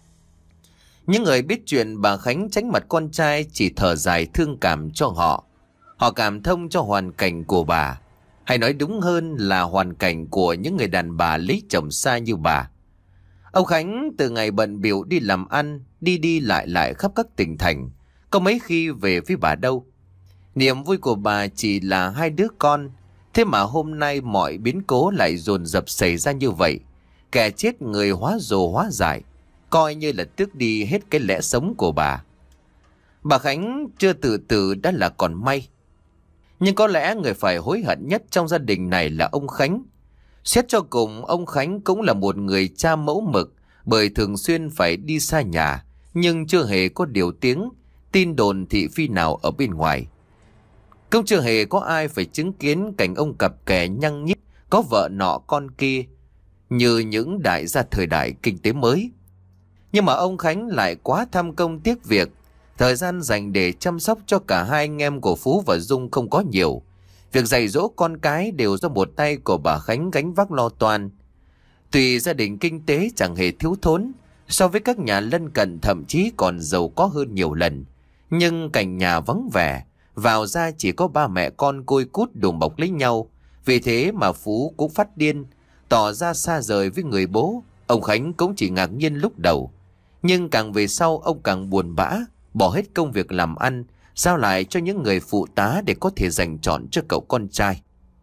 A: Những người biết chuyện bà Khánh tránh mặt con trai chỉ thở dài thương cảm cho họ. Họ cảm thông cho hoàn cảnh của bà, hay nói đúng hơn là hoàn cảnh của những người đàn bà lấy chồng xa như bà. Ông Khánh từ ngày bận bịu đi làm ăn, đi đi lại lại khắp các tỉnh thành, có mấy khi về với bà đâu. Niềm vui của bà chỉ là hai đứa con, thế mà hôm nay mọi biến cố lại dồn dập xảy ra như vậy. Kẻ chết người hóa rồ hóa dại, coi như là tước đi hết cái lẽ sống của bà. Bà Khánh chưa tự tử đã là còn may. Nhưng có lẽ người phải hối hận nhất trong gia đình này là ông Khánh. Xét cho cùng, ông Khánh cũng là một người cha mẫu mực, bởi thường xuyên phải đi xa nhà, nhưng chưa hề có điều tiếng, tin đồn thị phi nào ở bên ngoài. Cũng chưa hề có ai phải chứng kiến cảnh ông cặp kè nhăng nhít, có vợ nọ con kia, như những đại gia thời đại kinh tế mới. Nhưng mà ông Khánh lại quá tham công tiếc việc, thời gian dành để chăm sóc cho cả hai anh em của Phú và Dung không có nhiều. Việc dạy dỗ con cái đều do một tay của bà Khánh gánh vác lo toan. Tuy gia đình kinh tế chẳng hề thiếu thốn, so với các nhà lân cận thậm chí còn giàu có hơn nhiều lần, nhưng cảnh nhà vắng vẻ, vào ra chỉ có ba mẹ con côi cút đùm bọc lấy nhau. Vì thế mà Phú cũng phát điên, tỏ ra xa rời với người bố. Ông Khánh cũng chỉ ngạc nhiên lúc đầu, nhưng càng về sau ông càng buồn bã, bỏ hết công việc làm ăn, giao lại cho những người phụ tá để có thể dành trọn cho cậu con trai.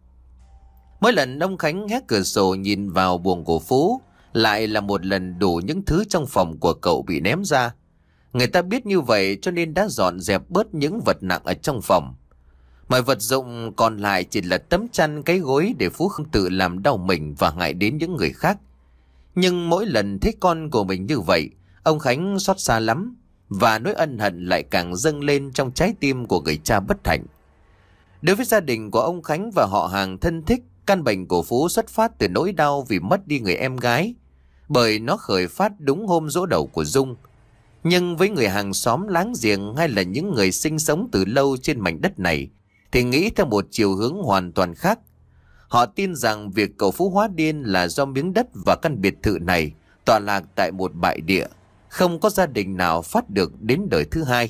A: Mỗi lần ông Khánh hé cửa sổ nhìn vào buồng của Phú, lại là một lần đủ những thứ trong phòng của cậu bị ném ra. Người ta biết như vậy cho nên đã dọn dẹp bớt những vật nặng ở trong phòng. Mọi vật dụng còn lại chỉ là tấm chăn, cái gối để Phú không tự làm đau mình và hại đến những người khác. Nhưng mỗi lần thấy con của mình như vậy, ông Khánh xót xa lắm, và nỗi ân hận lại càng dâng lên trong trái tim của người cha bất hạnh. Đối với gia đình của ông Khánh và họ hàng thân thích, căn bệnh của Phú xuất phát từ nỗi đau vì mất đi người em gái, bởi nó khởi phát đúng hôm giỗ đầu của Dung. Nhưng với người hàng xóm láng giềng hay là những người sinh sống từ lâu trên mảnh đất này, thì nghĩ theo một chiều hướng hoàn toàn khác. Họ tin rằng việc cậu Phú hóa điên là do miếng đất và căn biệt thự này tọa lạc tại một bại địa, không có gia đình nào phát được đến đời thứ hai.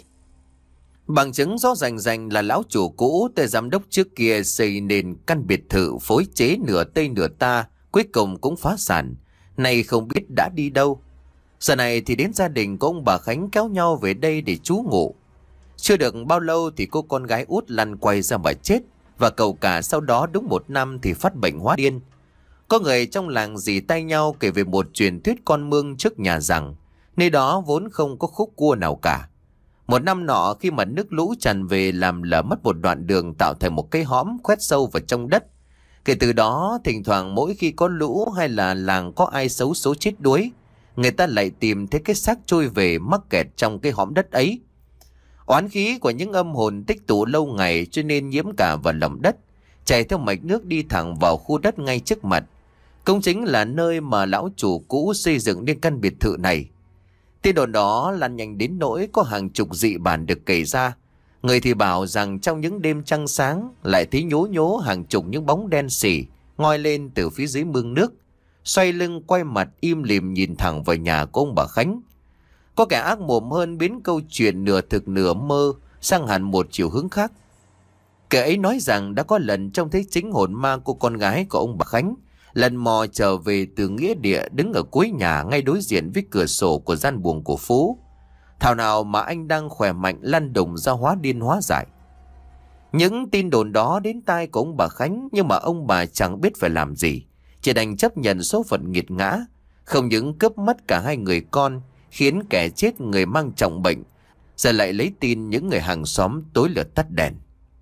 A: Bằng chứng rõ rành rành là lão chủ cũ, tên giám đốc trước kia xây nên căn biệt thự phối chế nửa Tây nửa ta, cuối cùng cũng phá sản, nay không biết đã đi đâu. Giờ này thì đến gia đình của ông bà Khánh kéo nhau về đây để trú ngụ. Chưa được bao lâu thì cô con gái út lăn quay ra mà chết, và cậu cả sau đó đúng một năm thì phát bệnh hóa điên. Có người trong làng dì tay nhau kể về một truyền thuyết con mương trước nhà rằng nơi đó vốn không có khúc cua nào cả. Một năm nọ, khi mà nước lũ tràn về làm lở mất một đoạn đường, tạo thành một cái hõm khoét sâu vào trong đất. Kể từ đó, thỉnh thoảng mỗi khi có lũ hay là làng có ai xấu số chết đuối, người ta lại tìm thấy cái xác trôi về mắc kẹt trong cái hõm đất ấy. Oán khí của những âm hồn tích tụ lâu ngày cho nên nhiễm cả vào lòng đất, chảy theo mạch nước đi thẳng vào khu đất ngay trước mặt. Cũng chính là nơi mà lão chủ cũ xây dựng nên căn biệt thự này. Tin đồn đó lan nhanh đến nỗi có hàng chục dị bản được kể ra. Người thì bảo rằng trong những đêm trăng sáng lại thấy nhố nhố hàng chục những bóng đen xỉ ngoi lên từ phía dưới mương nước, xoay lưng quay mặt im lìm nhìn thẳng vào nhà của ông bà Khánh. Có kẻ ác mồm hơn biến câu chuyện nửa thực nửa mơ sang hẳn một chiều hướng khác. Kẻ ấy nói rằng đã có lần trông thấy chính hồn ma của con gái của ông bà Khánh lần mò trở về từ nghĩa địa, đứng ở cuối nhà ngay đối diện với cửa sổ của gian buồng của Phú. Thảo nào mà anh đang khỏe mạnh lăn đùng ra hóa điên hóa dại. Những tin đồn đó đến tai của ông bà Khánh, nhưng mà ông bà chẳng biết phải làm gì, chỉ đành chấp nhận số phận nghiệt ngã, không những cướp mất cả hai người con, khiến kẻ chết người mang trọng bệnh, giờ lại lấy tin những người hàng xóm tối lửa tắt đèn.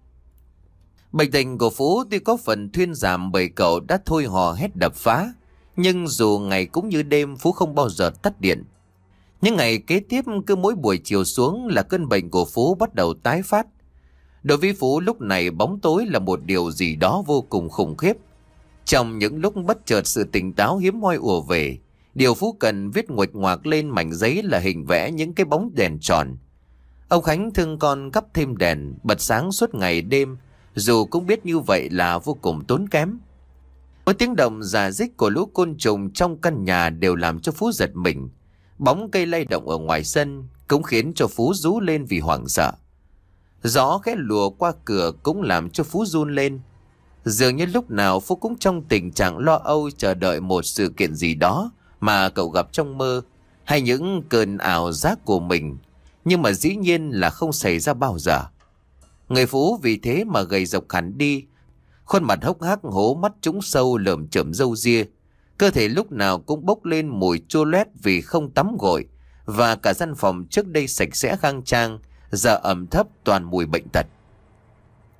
A: Bệnh tình của Phú tuy có phần thuyên giảm bởi cậu đã thôi hò hét đập phá, nhưng dù ngày cũng như đêm, Phú không bao giờ tắt điện. Những ngày kế tiếp, cứ mỗi buổi chiều xuống là cơn bệnh của Phú bắt đầu tái phát. Đối với Phú lúc này, bóng tối là một điều gì đó vô cùng khủng khiếp. Trong những lúc bất chợt sự tỉnh táo hiếm hoi ùa về, điều Phú cần viết nguệch ngoạc lên mảnh giấy là hình vẽ những cái bóng đèn tròn. Ông Khánh thương con gắp thêm đèn, bật sáng suốt ngày đêm, dù cũng biết như vậy là vô cùng tốn kém. Mỗi tiếng động rà rích của lũ côn trùng trong căn nhà đều làm cho Phú giật mình. Bóng cây lay động ở ngoài sân cũng khiến cho Phú rú lên vì hoảng sợ. Gió khẽ lùa qua cửa cũng làm cho Phú run lên. Dường như lúc nào Phú cũng trong tình trạng lo âu, chờ đợi một sự kiện gì đó mà cậu gặp trong mơ, hay những cơn ảo giác của mình, nhưng mà dĩ nhiên là không xảy ra bao giờ. Người Phú vì thế mà gầy rộc hẳn đi, khuôn mặt hốc hác, hố mắt trũng sâu, lởm chởm râu ria, cơ thể lúc nào cũng bốc lên mùi chua loét vì không tắm gội, và cả gian phòng trước đây sạch sẽ khang trang giờ ẩm thấp toàn mùi bệnh tật.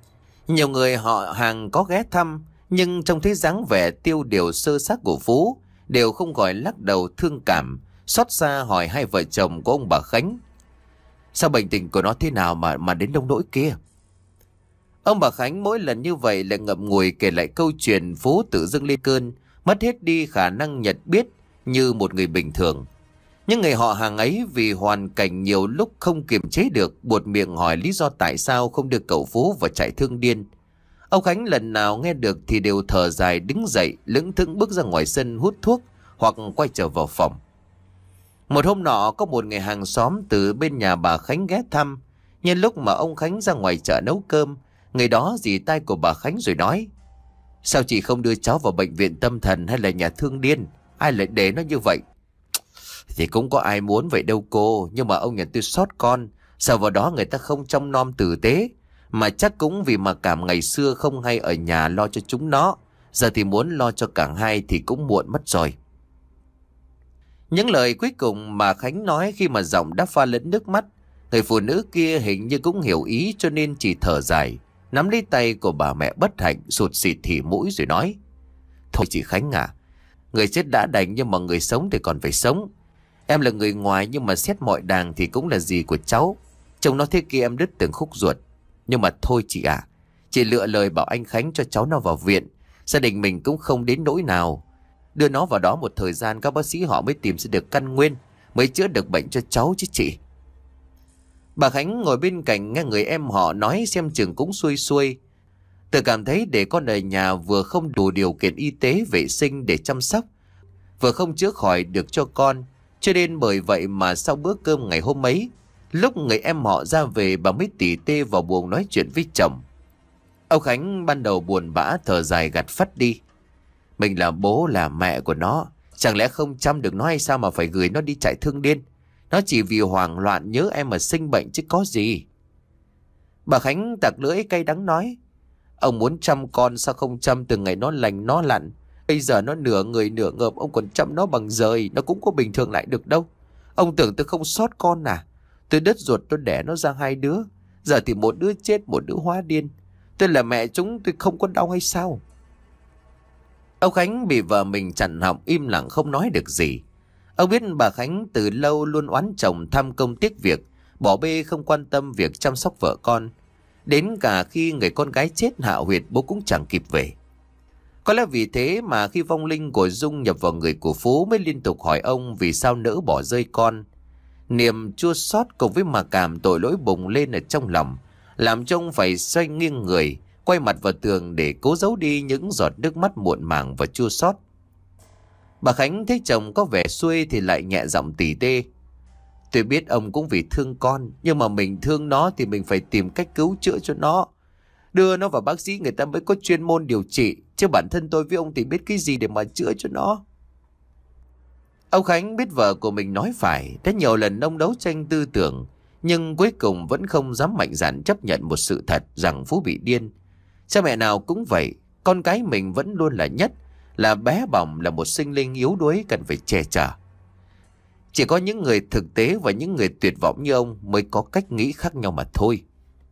A: Nhiều người họ hàng có ghé thăm, nhưng trông thấy dáng vẻ tiêu điều sơ xác của Phú, đều không khỏi lắc đầu thương cảm, xót xa hỏi hai vợ chồng của ông bà Khánh. Sao bệnh tình của nó thế nào mà mà đến nông nỗi kia? Ông bà Khánh mỗi lần như vậy lại ngậm ngùi kể lại câu chuyện Phú tự dưng lên cơn, mất hết đi khả năng nhận biết như một người bình thường. Nhưng người họ hàng ấy vì hoàn cảnh nhiều lúc không kiềm chế được, buột miệng hỏi lý do tại sao không đưa cậu Phú vào trại thương điên. Ông Khánh lần nào nghe được thì đều thở dài đứng dậy, lững thững bước ra ngoài sân hút thuốc hoặc quay trở vào phòng. Một hôm nọ có một người hàng xóm từ bên nhà bà Khánh ghé thăm. Nhân lúc mà ông Khánh ra ngoài chợ nấu cơm, người đó dì tai của bà Khánh rồi nói: Sao chị không đưa cháu vào bệnh viện tâm thần hay là nhà thương điên? Ai lại để nó như vậy? Thì cũng có ai muốn vậy đâu cô, nhưng mà ông nhà tôi sót con, sao vào đó người ta không trông nom tử tế. Mà chắc cũng vì mà cảm ngày xưa không hay ở nhà lo cho chúng nó, giờ thì muốn lo cho cả hai thì cũng muộn mất rồi. Những lời cuối cùng mà Khánh nói khi mà giọng đã pha lẫn nước mắt, người phụ nữ kia hình như cũng hiểu ý cho nên chỉ thở dài, nắm lấy tay của bà mẹ bất hạnh, sụt sịt thì mũi rồi nói: Thôi chị Khánh à, người chết đã đành nhưng mà người sống thì còn phải sống. Em là người ngoài nhưng mà xét mọi đàng thì cũng là dì của cháu. Chồng nó thế kia em đứt từng khúc ruột. Nhưng mà thôi chị à, chị lựa lời bảo anh Khánh cho cháu nó vào viện. Gia đình mình cũng không đến nỗi nào. Đưa nó vào đó một thời gian các bác sĩ họ mới tìm ra được căn nguyên, mới chữa được bệnh cho cháu chứ chị. Bà Khánh ngồi bên cạnh nghe người em họ nói xem chừng cũng xuôi xuôi. Tự cảm thấy để con ở nhà vừa không đủ điều kiện y tế vệ sinh để chăm sóc, vừa không chữa khỏi được cho con. Cho nên bởi vậy mà sau bữa cơm ngày hôm ấy, lúc người em họ ra về, bà mới tỉ tê vào buồng nói chuyện với chồng. Ông Khánh ban đầu buồn bã thở dài gạt phắt đi. Mình là bố là mẹ của nó, chẳng lẽ không chăm được nó hay sao mà phải gửi nó đi trại thương điên? Nó chỉ vì hoảng loạn nhớ em mà sinh bệnh chứ có gì. Bà Khánh tặc lưỡi cay đắng nói: Ông muốn chăm con sao không chăm từ ngày nó lành nó lặn. Bây giờ nó nửa người nửa ngợm, ông còn chăm nó bằng rời, nó cũng có bình thường lại được đâu. Ông tưởng tôi không sót con à? Tôi đứt ruột tôi đẻ nó ra hai đứa, giờ thì một đứa chết một đứa hóa điên. Tôi là mẹ chúng tôi không có đau hay sao? Ông Khánh bị vợ mình chặn họng, im lặng không nói được gì. Ông biết bà Khánh từ lâu luôn oán chồng tham công tiếc việc, bỏ bê không quan tâm việc chăm sóc vợ con. Đến cả khi người con gái chết hạ huyệt, bố cũng chẳng kịp về. Có lẽ vì thế mà khi vong linh của Dung nhập vào người của Phú mới liên tục hỏi ông vì sao nỡ bỏ rơi con. Niềm chua xót cùng với mặc cảm tội lỗi bùng lên ở trong lòng, làm cho ông phải xoay nghiêng người, quay mặt vào tường để cố giấu đi những giọt nước mắt muộn màng và chua xót. Bà Khánh thấy chồng có vẻ xuôi thì lại nhẹ giọng tỉ tê: Tôi biết ông cũng vì thương con, nhưng mà mình thương nó thì mình phải tìm cách cứu chữa cho nó. Đưa nó vào bác sĩ người ta mới có chuyên môn điều trị, chứ bản thân tôi với ông thì biết cái gì để mà chữa cho nó. Ông Khánh biết vợ của mình nói phải, đã nhiều lần ông đấu tranh tư tưởng, nhưng cuối cùng vẫn không dám mạnh dạn chấp nhận một sự thật rằng Phú bị điên. Cha mẹ nào cũng vậy, con cái mình vẫn luôn là nhất, là bé bỏng, là một sinh linh yếu đuối cần phải che chở. Chỉ có những người thực tế và những người tuyệt vọng như ông mới có cách nghĩ khác nhau mà thôi.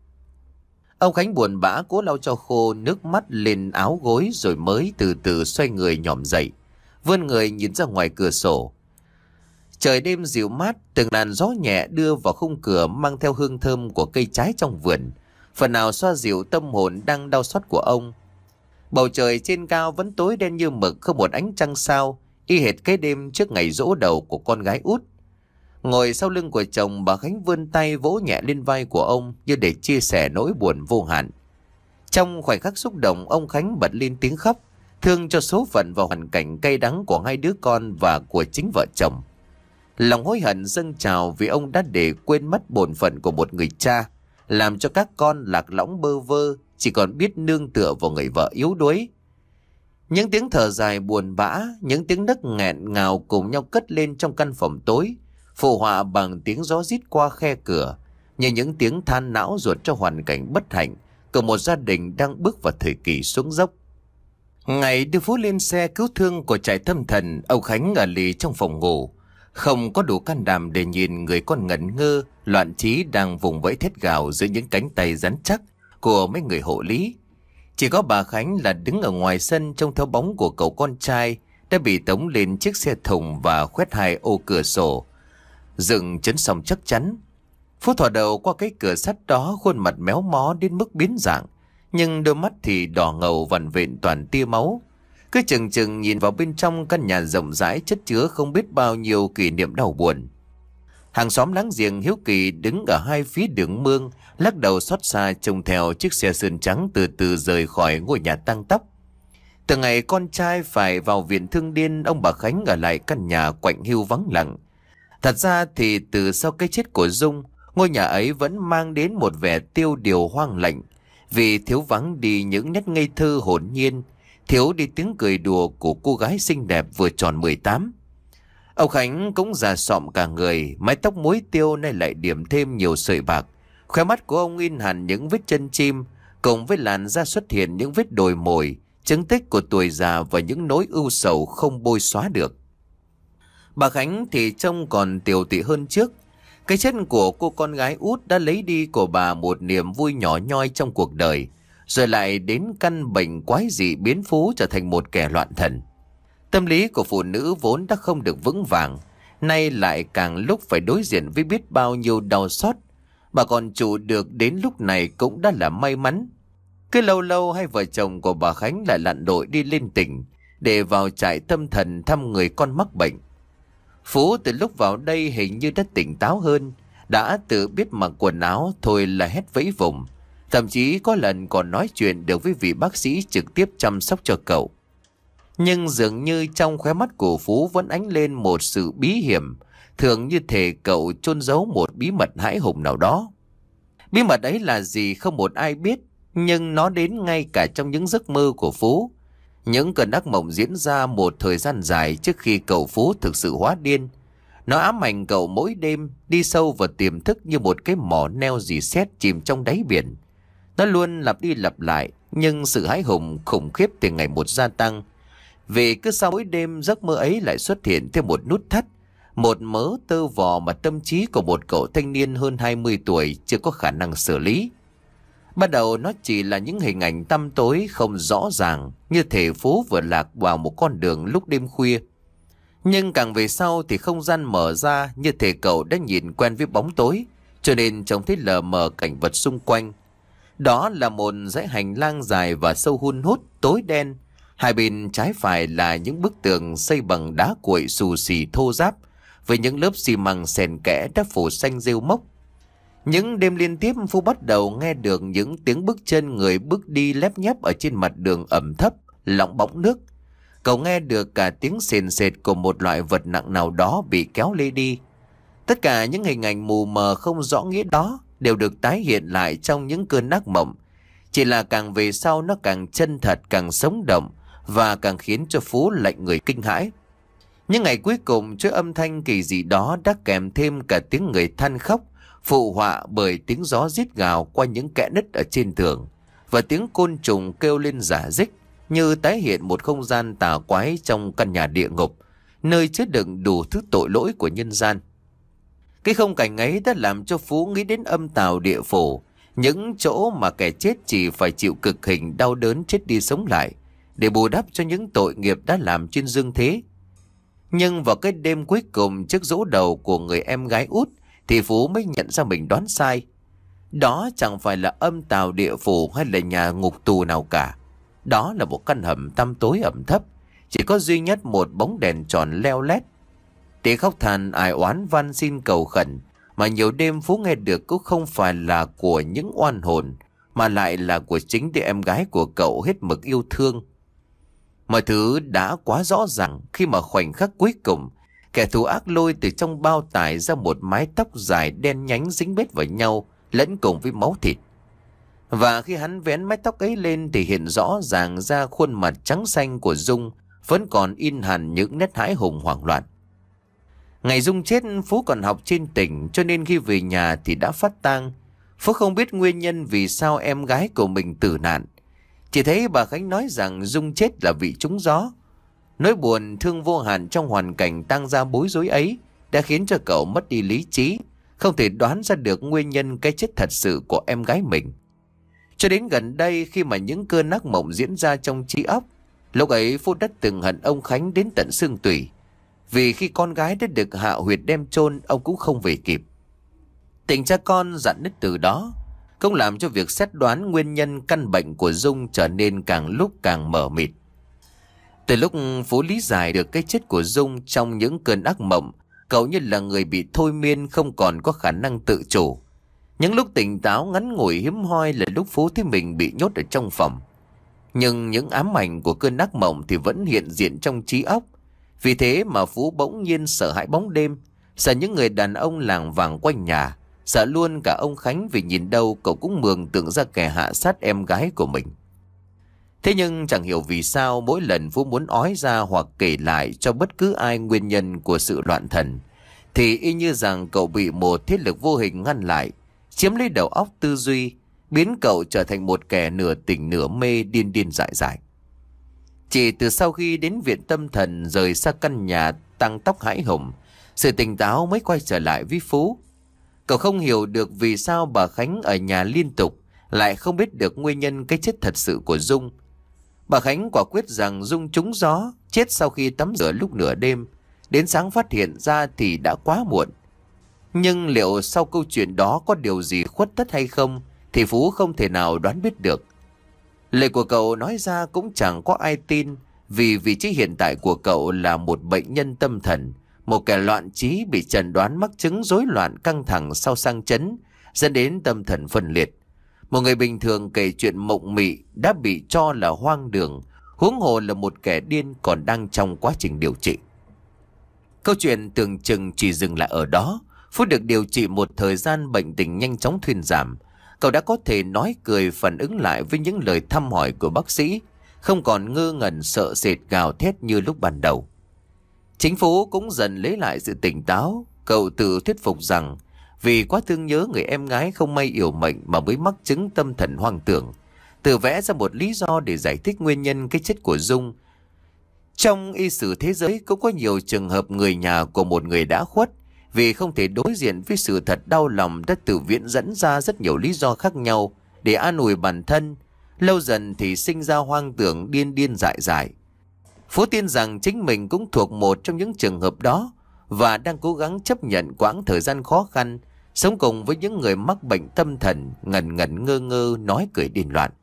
A: Ông Khánh buồn bã cố lau cho khô nước mắt lên áo gối rồi mới từ từ xoay người nhòm dậy, vươn người nhìn ra ngoài cửa sổ. Trời đêm dịu mát, từng làn gió nhẹ đưa vào khung cửa mang theo hương thơm của cây trái trong vườn, phần nào xoa dịu tâm hồn đang đau xót của ông. Bầu trời trên cao vẫn tối đen như mực, không một ánh trăng sao, y hệt cái đêm trước ngày giỗ đầu của con gái út. Ngồi sau lưng của chồng, bà Khánh vươn tay vỗ nhẹ lên vai của ông như để chia sẻ nỗi buồn vô hạn. Trong khoảnh khắc xúc động, ông Khánh bật lên tiếng khóc, thương cho số phận và hoàn cảnh cay đắng của hai đứa con và của chính vợ chồng. Lòng hối hận dâng trào vì ông đã để quên mất bổn phận của một người cha, làm cho các con lạc lõng bơ vơ, chỉ còn biết nương tựa vào người vợ yếu đuối. Những tiếng thở dài buồn bã, những tiếng nấc nghẹn ngào cùng nhau cất lên trong căn phòng tối, phụ họa bằng tiếng gió rít qua khe cửa, như những tiếng than não ruột cho hoàn cảnh bất hạnh của một gia đình đang bước vào thời kỳ xuống dốc. Ngày đưa Phú lên xe cứu thương của trại tâm thần, ông Khánh ở lì trong phòng ngủ, không có đủ can đảm để nhìn người con ngẩn ngơ, loạn trí đang vùng vẫy thét gào giữa những cánh tay rắn chắc của mấy người hộ lý, Chỉ có bà Khánh là đứng ở ngoài sân trông theo bóng của cậu con trai đã bị tống lên chiếc xe thùng và khoét hai ô cửa sổ, dựng chấn xong chắc chắn. Phú thò đầu qua cái cửa sắt đó, khuôn mặt méo mó đến mức biến dạng, nhưng đôi mắt thì đỏ ngầu vằn vện toàn tia máu. Cứ chừng chừng nhìn vào bên trong căn nhà rộng rãi chất chứa không biết bao nhiêu kỷ niệm đau buồn. Hàng xóm láng giềng hiếu kỳ đứng ở hai phía đường mương, lắc đầu xót xa trông theo chiếc xe sơn trắng từ từ rời khỏi ngôi nhà tang tóc. Từ ngày con trai phải vào viện thương điên, ông bà Khánh ở lại căn nhà quạnh hiu vắng lặng. Thật ra thì từ sau cái chết của Dung, ngôi nhà ấy vẫn mang đến một vẻ tiêu điều hoang lạnh, vì thiếu vắng đi những nét ngây thơ hồn nhiên, thiếu đi tiếng cười đùa của cô gái xinh đẹp vừa tròn mười tám. Ông Khánh cũng già sọm cả người, mái tóc muối tiêu nay lại điểm thêm nhiều sợi bạc. Khóe mắt của ông in hẳn những vết chân chim, cùng với làn da xuất hiện những vết đồi mồi, chứng tích của tuổi già và những nỗi ưu sầu không bôi xóa được. Bà Khánh thì trông còn tiều tụy hơn trước. Cái chết của cô con gái út đã lấy đi của bà một niềm vui nhỏ nhoi trong cuộc đời, rồi lại đến căn bệnh quái dị biến Phú trở thành một kẻ loạn thần. Tâm lý của phụ nữ vốn đã không được vững vàng, nay lại càng lúc phải đối diện với biết bao nhiêu đau xót. Bà còn trụ được đến lúc này cũng đã là may mắn. Cứ lâu lâu hai vợ chồng của bà Khánh lại lặn lội đi lên tỉnh để vào trại tâm thần thăm người con mắc bệnh. Phú từ lúc vào đây hình như đã tỉnh táo hơn, đã tự biết mặc quần áo thôi là hét vẫy vùng, thậm chí có lần còn nói chuyện được với vị bác sĩ trực tiếp chăm sóc cho cậu. Nhưng dường như trong khóe mắt của Phú vẫn ánh lên một sự bí hiểm, thường như thể cậu chôn giấu một bí mật hãi hùng nào đó. Bí mật ấy là gì không một ai biết, nhưng nó đến ngay cả trong những giấc mơ của Phú. Những cơn ác mộng diễn ra một thời gian dài trước khi cậu Phú thực sự hóa điên. Nó ám ảnh cậu mỗi đêm, đi sâu vào tiềm thức như một cái mỏ neo rỉ sét chìm trong đáy biển. Nó luôn lặp đi lặp lại, nhưng sự hãi hùng khủng khiếp thì ngày một gia tăng. Vì cứ sau mỗi đêm giấc mơ ấy lại xuất hiện thêm một nút thắt, một mớ tơ vò mà tâm trí của một cậu thanh niên hơn hai mươi tuổi chưa có khả năng xử lý. Ban đầu nó chỉ là những hình ảnh tăm tối không rõ ràng, như thể Phú vừa lạc vào một con đường lúc đêm khuya. Nhưng càng về sau thì không gian mở ra, như thể cậu đã nhìn quen với bóng tối, cho nên trông thấy lờ mờ cảnh vật xung quanh. Đó là một dãy hành lang dài và sâu hun hút, tối đen. Hai bên trái phải là những bức tường xây bằng đá cuội xù xì thô ráp, với những lớp xi măng xèn kẽ đã phủ xanh rêu mốc. Những đêm liên tiếp, Phú bắt đầu nghe được những tiếng bước chân người bước đi lép nhép ở trên mặt đường ẩm thấp, lọng bóng nước. Cậu nghe được cả tiếng sền sệt của một loại vật nặng nào đó bị kéo lê đi. Tất cả những hình ảnh mù mờ không rõ nghĩa đó đều được tái hiện lại trong những cơn ác mộng. Chỉ là càng về sau nó càng chân thật, càng sống động và càng khiến cho Phú lạnh người kinh hãi. Những ngày cuối cùng, chuỗi âm thanh kỳ dị đó đã kèm thêm cả tiếng người than khóc, phụ họa bởi tiếng gió rít gào qua những kẽ nứt ở trên tường, và tiếng côn trùng kêu lên rả rích, như tái hiện một không gian tà quái trong căn nhà địa ngục, nơi chứa đựng đủ thứ tội lỗi của nhân gian. Cái khung cảnh ấy đã làm cho Phú nghĩ đến âm tào địa phủ, những chỗ mà kẻ chết chỉ phải chịu cực hình đau đớn chết đi sống lại, để bù đắp cho những tội nghiệp đã làm trên dương thế. Nhưng vào cái đêm cuối cùng trước giỗ đầu của người em gái út, thì Phú mới nhận ra mình đoán sai. Đó chẳng phải là âm tào địa phủ hay là nhà ngục tù nào cả. Đó là một căn hầm tăm tối ẩm thấp, chỉ có duy nhất một bóng đèn tròn leo lét. Tiếng khóc than ai oán van xin cầu khẩn mà nhiều đêm Phú nghe được cũng không phải là của những oan hồn, mà lại là của chính đứa em gái của cậu hết mực yêu thương. Mọi thứ đã quá rõ ràng khi mà khoảnh khắc cuối cùng, kẻ thù ác lôi từ trong bao tải ra một mái tóc dài đen nhánh dính bết vào nhau, lẫn cùng với máu thịt. Và khi hắn vén mái tóc ấy lên thì hiện rõ ràng ra khuôn mặt trắng xanh của Dung, vẫn còn in hẳn những nét hãi hùng hoảng loạn. Ngày Dung chết, Phú còn học trên tỉnh, cho nên khi về nhà thì đã phát tang. Phú không biết nguyên nhân vì sao em gái của mình tử nạn, chỉ thấy bà Khánh nói rằng Dung chết là vì trúng gió. Nỗi buồn thương vô hạn trong hoàn cảnh tang gia bối rối ấy đã khiến cho cậu mất đi lý trí, không thể đoán ra được nguyên nhân cái chết thật sự của em gái mình. Cho đến gần đây khi mà những cơn ác mộng diễn ra trong trí óc, lúc ấy Phú đã từng hận ông Khánh đến tận xương tủy. Vì khi con gái đã được hạ huyệt đem chôn, ông cũng không về kịp. Tình cha con rạn nứt từ đó cũng làm cho việc xét đoán nguyên nhân căn bệnh của Dung trở nên càng lúc càng mờ mịt. Từ lúc Phú lý giải được cái chết của Dung trong những cơn ác mộng, cậu như là người bị thôi miên, không còn có khả năng tự chủ. Những lúc tỉnh táo ngắn ngủi hiếm hoi là lúc Phú thấy mình bị nhốt ở trong phòng. Nhưng những ám ảnh của cơn ác mộng thì vẫn hiện diện trong trí óc. Vì thế mà Phú bỗng nhiên sợ hãi bóng đêm, sợ những người đàn ông lảng vảng quanh nhà, sợ luôn cả ông Khánh vì nhìn đâu cậu cũng mường tượng ra kẻ hạ sát em gái của mình. Thế nhưng chẳng hiểu vì sao mỗi lần Phú muốn ói ra hoặc kể lại cho bất cứ ai nguyên nhân của sự loạn thần, thì y như rằng cậu bị một thế lực vô hình ngăn lại, chiếm lấy đầu óc tư duy, biến cậu trở thành một kẻ nửa tỉnh nửa mê, điên điên dại dại. Chỉ từ sau khi đến viện tâm thần rời xa căn nhà tăng tóc hãi hùng, sự tỉnh táo mới quay trở lại với Phú. Cậu không hiểu được vì sao bà Khánh ở nhà liên tục, lại không biết được nguyên nhân cái chết thật sự của Dung. Bà Khánh quả quyết rằng Dung trúng gió, chết sau khi tắm rửa lúc nửa đêm. Đến sáng phát hiện ra thì đã quá muộn. Nhưng liệu sau câu chuyện đó có điều gì khuất tất hay không thì Phú không thể nào đoán biết được. Lời của cậu nói ra cũng chẳng có ai tin, vì vị trí hiện tại của cậu là một bệnh nhân tâm thần, một kẻ loạn trí bị chẩn đoán mắc chứng rối loạn căng thẳng sau sang chấn, dẫn đến tâm thần phân liệt. Một người bình thường kể chuyện mộng mị đã bị cho là hoang đường, huống hồ là một kẻ điên còn đang trong quá trình điều trị. Câu chuyện tưởng chừng chỉ dừng lại ở đó. Phú được điều trị một thời gian, bệnh tình nhanh chóng thuyên giảm. Cậu đã có thể nói cười, phản ứng lại với những lời thăm hỏi của bác sĩ, không còn ngơ ngẩn sợ sệt gào thét như lúc ban đầu. Chính Phú cũng dần lấy lại sự tỉnh táo. Cậu tự thuyết phục rằng vì quá thương nhớ người em gái không may yểu mệnh mà mới mắc chứng tâm thần hoang tưởng, tự vẽ ra một lý do để giải thích nguyên nhân cái chết của Dung. Trong y sử thế giới cũng có nhiều trường hợp người nhà của một người đã khuất vì không thể đối diện với sự thật đau lòng đã tự viện dẫn ra rất nhiều lý do khác nhau để an ủi bản thân, lâu dần thì sinh ra hoang tưởng điên điên dại dại. Phú tin rằng chính mình cũng thuộc một trong những trường hợp đó và đang cố gắng chấp nhận quãng thời gian khó khăn, sống cùng với những người mắc bệnh tâm thần, ngẩn ngẩn ngơ ngơ nói cười điên loạn.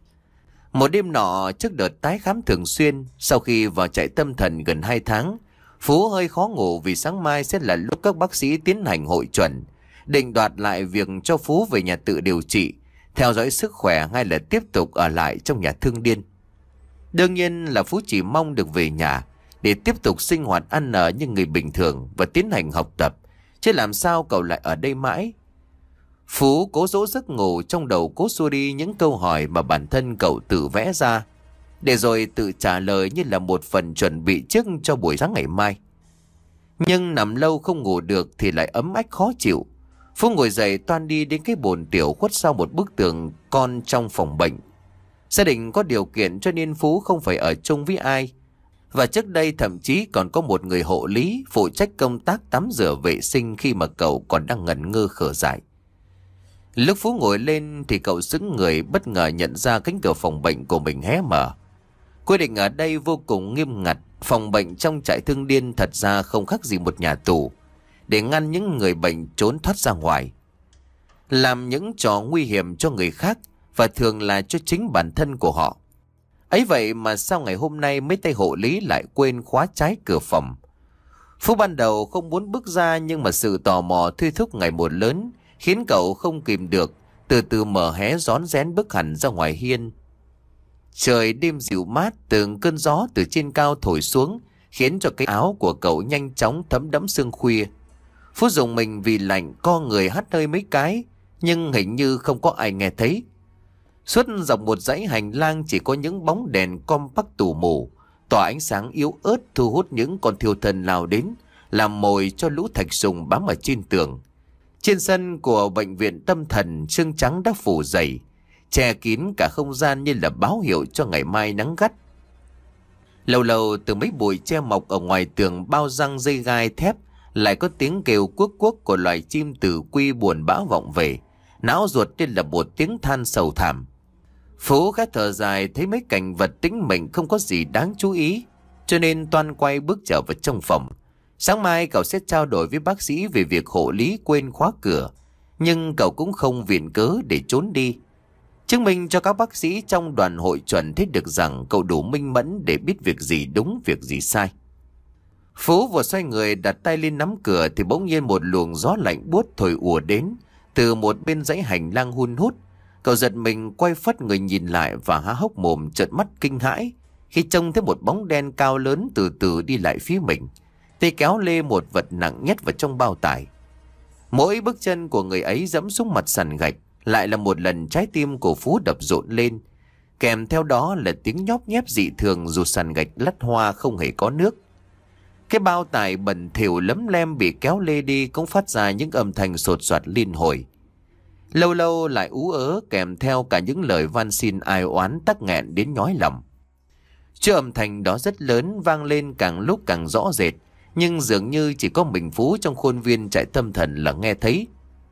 A: Một đêm nọ trước đợt tái khám thường xuyên, sau khi vào trại tâm thần gần hai tháng, Phú hơi khó ngủ vì sáng mai sẽ là lúc các bác sĩ tiến hành hội chuẩn, định đoạt lại việc cho Phú về nhà tự điều trị, theo dõi sức khỏe hay là tiếp tục ở lại trong nhà thương điên. Đương nhiên là Phú chỉ mong được về nhà để tiếp tục sinh hoạt ăn ở như người bình thường và tiến hành học tập, chứ làm sao cậu lại ở đây mãi. Phú cố dỗ giấc ngủ, trong đầu cố xua đi những câu hỏi mà bản thân cậu tự vẽ ra, để rồi tự trả lời như là một phần chuẩn bị trước cho buổi sáng ngày mai. Nhưng nằm lâu không ngủ được thì lại ấm ách khó chịu. Phú ngồi dậy toan đi đến cái bồn tiểu khuất sau một bức tường con trong phòng bệnh. Gia đình có điều kiện cho nên Phú không phải ở chung với ai, và trước đây thậm chí còn có một người hộ lý phụ trách công tác tắm rửa vệ sinh khi mà cậu còn đang ngẩn ngơ khờ dại. Lúc Phú ngồi lên thì cậu sững người, bất ngờ nhận ra cánh cửa phòng bệnh của mình hé mở. Quy định ở đây vô cùng nghiêm ngặt, phòng bệnh trong trại thương điên thật ra không khác gì một nhà tù, để ngăn những người bệnh trốn thoát ra ngoài, làm những trò nguy hiểm cho người khác và thường là cho chính bản thân của họ. Ấy vậy mà sau ngày hôm nay mấy tay hộ lý lại quên khóa trái cửa phòng. Phú ban đầu không muốn bước ra, nhưng mà sự tò mò thôi thúc ngày một lớn khiến cậu không kìm được, từ từ mở hé rón rén bước hẳn ra ngoài hiên. Trời đêm dịu mát, từng cơn gió từ trên cao thổi xuống khiến cho cái áo của cậu nhanh chóng thấm đẫm sương khuya. Phú dùng mình vì lạnh, co người hắt hơi mấy cái, nhưng hình như không có ai nghe thấy. Suốt dọc một dãy hành lang chỉ có những bóng đèn compact tù mù, tỏa ánh sáng yếu ớt thu hút những con thiêu thân lao đến, làm mồi cho lũ thạch sùng bám ở trên tường. Trên sân của bệnh viện tâm thần, sương trắng đã phủ dày, che kín cả không gian như là báo hiệu cho ngày mai nắng gắt. Lâu lâu từ mấy bụi tre mọc ở ngoài tường bao răng dây gai thép, lại có tiếng kêu cuốc cuốc của loài chim tử quy buồn bã vọng về, não ruột nên là một tiếng than sầu thảm. Phú khẽ thở dài thấy mấy cảnh vật tính mệnh không có gì đáng chú ý, cho nên toan quay bước trở vào trong phòng. Sáng mai cậu sẽ trao đổi với bác sĩ về việc hộ lý quên khóa cửa, nhưng cậu cũng không viện cớ để trốn đi. Chứng minh cho các bác sĩ trong đoàn hội chuẩn thấy được rằng cậu đủ minh mẫn để biết việc gì đúng việc gì sai. Phú vừa xoay người đặt tay lên nắm cửa thì bỗng nhiên một luồng gió lạnh buốt thổi ùa đến từ một bên dãy hành lang hun hút. Cậu giật mình quay phắt người nhìn lại và há hốc mồm trợn mắt kinh hãi khi trông thấy một bóng đen cao lớn từ từ đi lại phía mình, tay kéo lê một vật nặng nhất vào trong bao tải. Mỗi bước chân của người ấy dẫm xuống mặt sàn gạch lại là một lần trái tim của Phú đập rộn lên, kèm theo đó là tiếng nhóp nhép dị thường dù sàn gạch lắt hoa không hề có nước. Cái bao tải bẩn thỉu lấm lem bị kéo lê đi cũng phát ra những âm thanh sột soạt liên hồi. Lâu lâu lại ú ớ kèm theo cả những lời van xin ai oán tắc nghẹn đến nhói lòng. Chứ âm thanh đó rất lớn, vang lên càng lúc càng rõ rệt, nhưng dường như chỉ có mình Phú trong khuôn viên trại tâm thần là nghe thấy.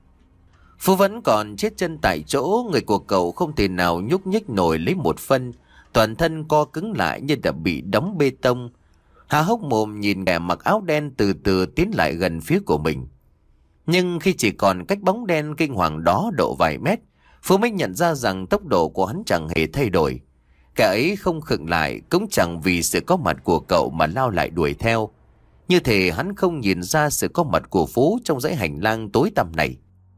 A: Phú vẫn còn chết chân tại chỗ, người của cậu không thể nào nhúc nhích nổi lấy một phân, toàn thân co cứng lại như đã bị đóng bê tông. Há hốc mồm nhìn kẻ mặc áo đen từ từ tiến lại gần phía của mình. Nhưng khi chỉ còn cách bóng đen kinh hoàng đó độ vài mét, Phú mới nhận ra rằng tốc độ của hắn chẳng hề thay đổi. Kẻ ấy không khựng lại, cũng chẳng vì sự có mặt của cậu mà lao lại đuổi theo. Như thể hắn không nhìn ra sự có mặt của Phú trong dãy hành lang tối tăm này.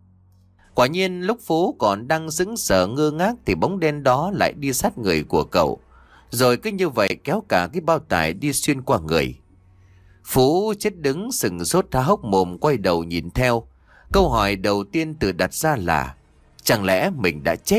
A: Quả nhiên lúc Phú còn đang sững sờ ngơ ngác thì bóng đen đó lại đi sát người của cậu, rồi cứ như vậy kéo cả cái bao tải đi xuyên qua người. Phú chết đứng sừng sốt há hốc mồm quay đầu nhìn theo. Câu hỏi đầu tiên tự đặt ra là chẳng lẽ mình đã chết?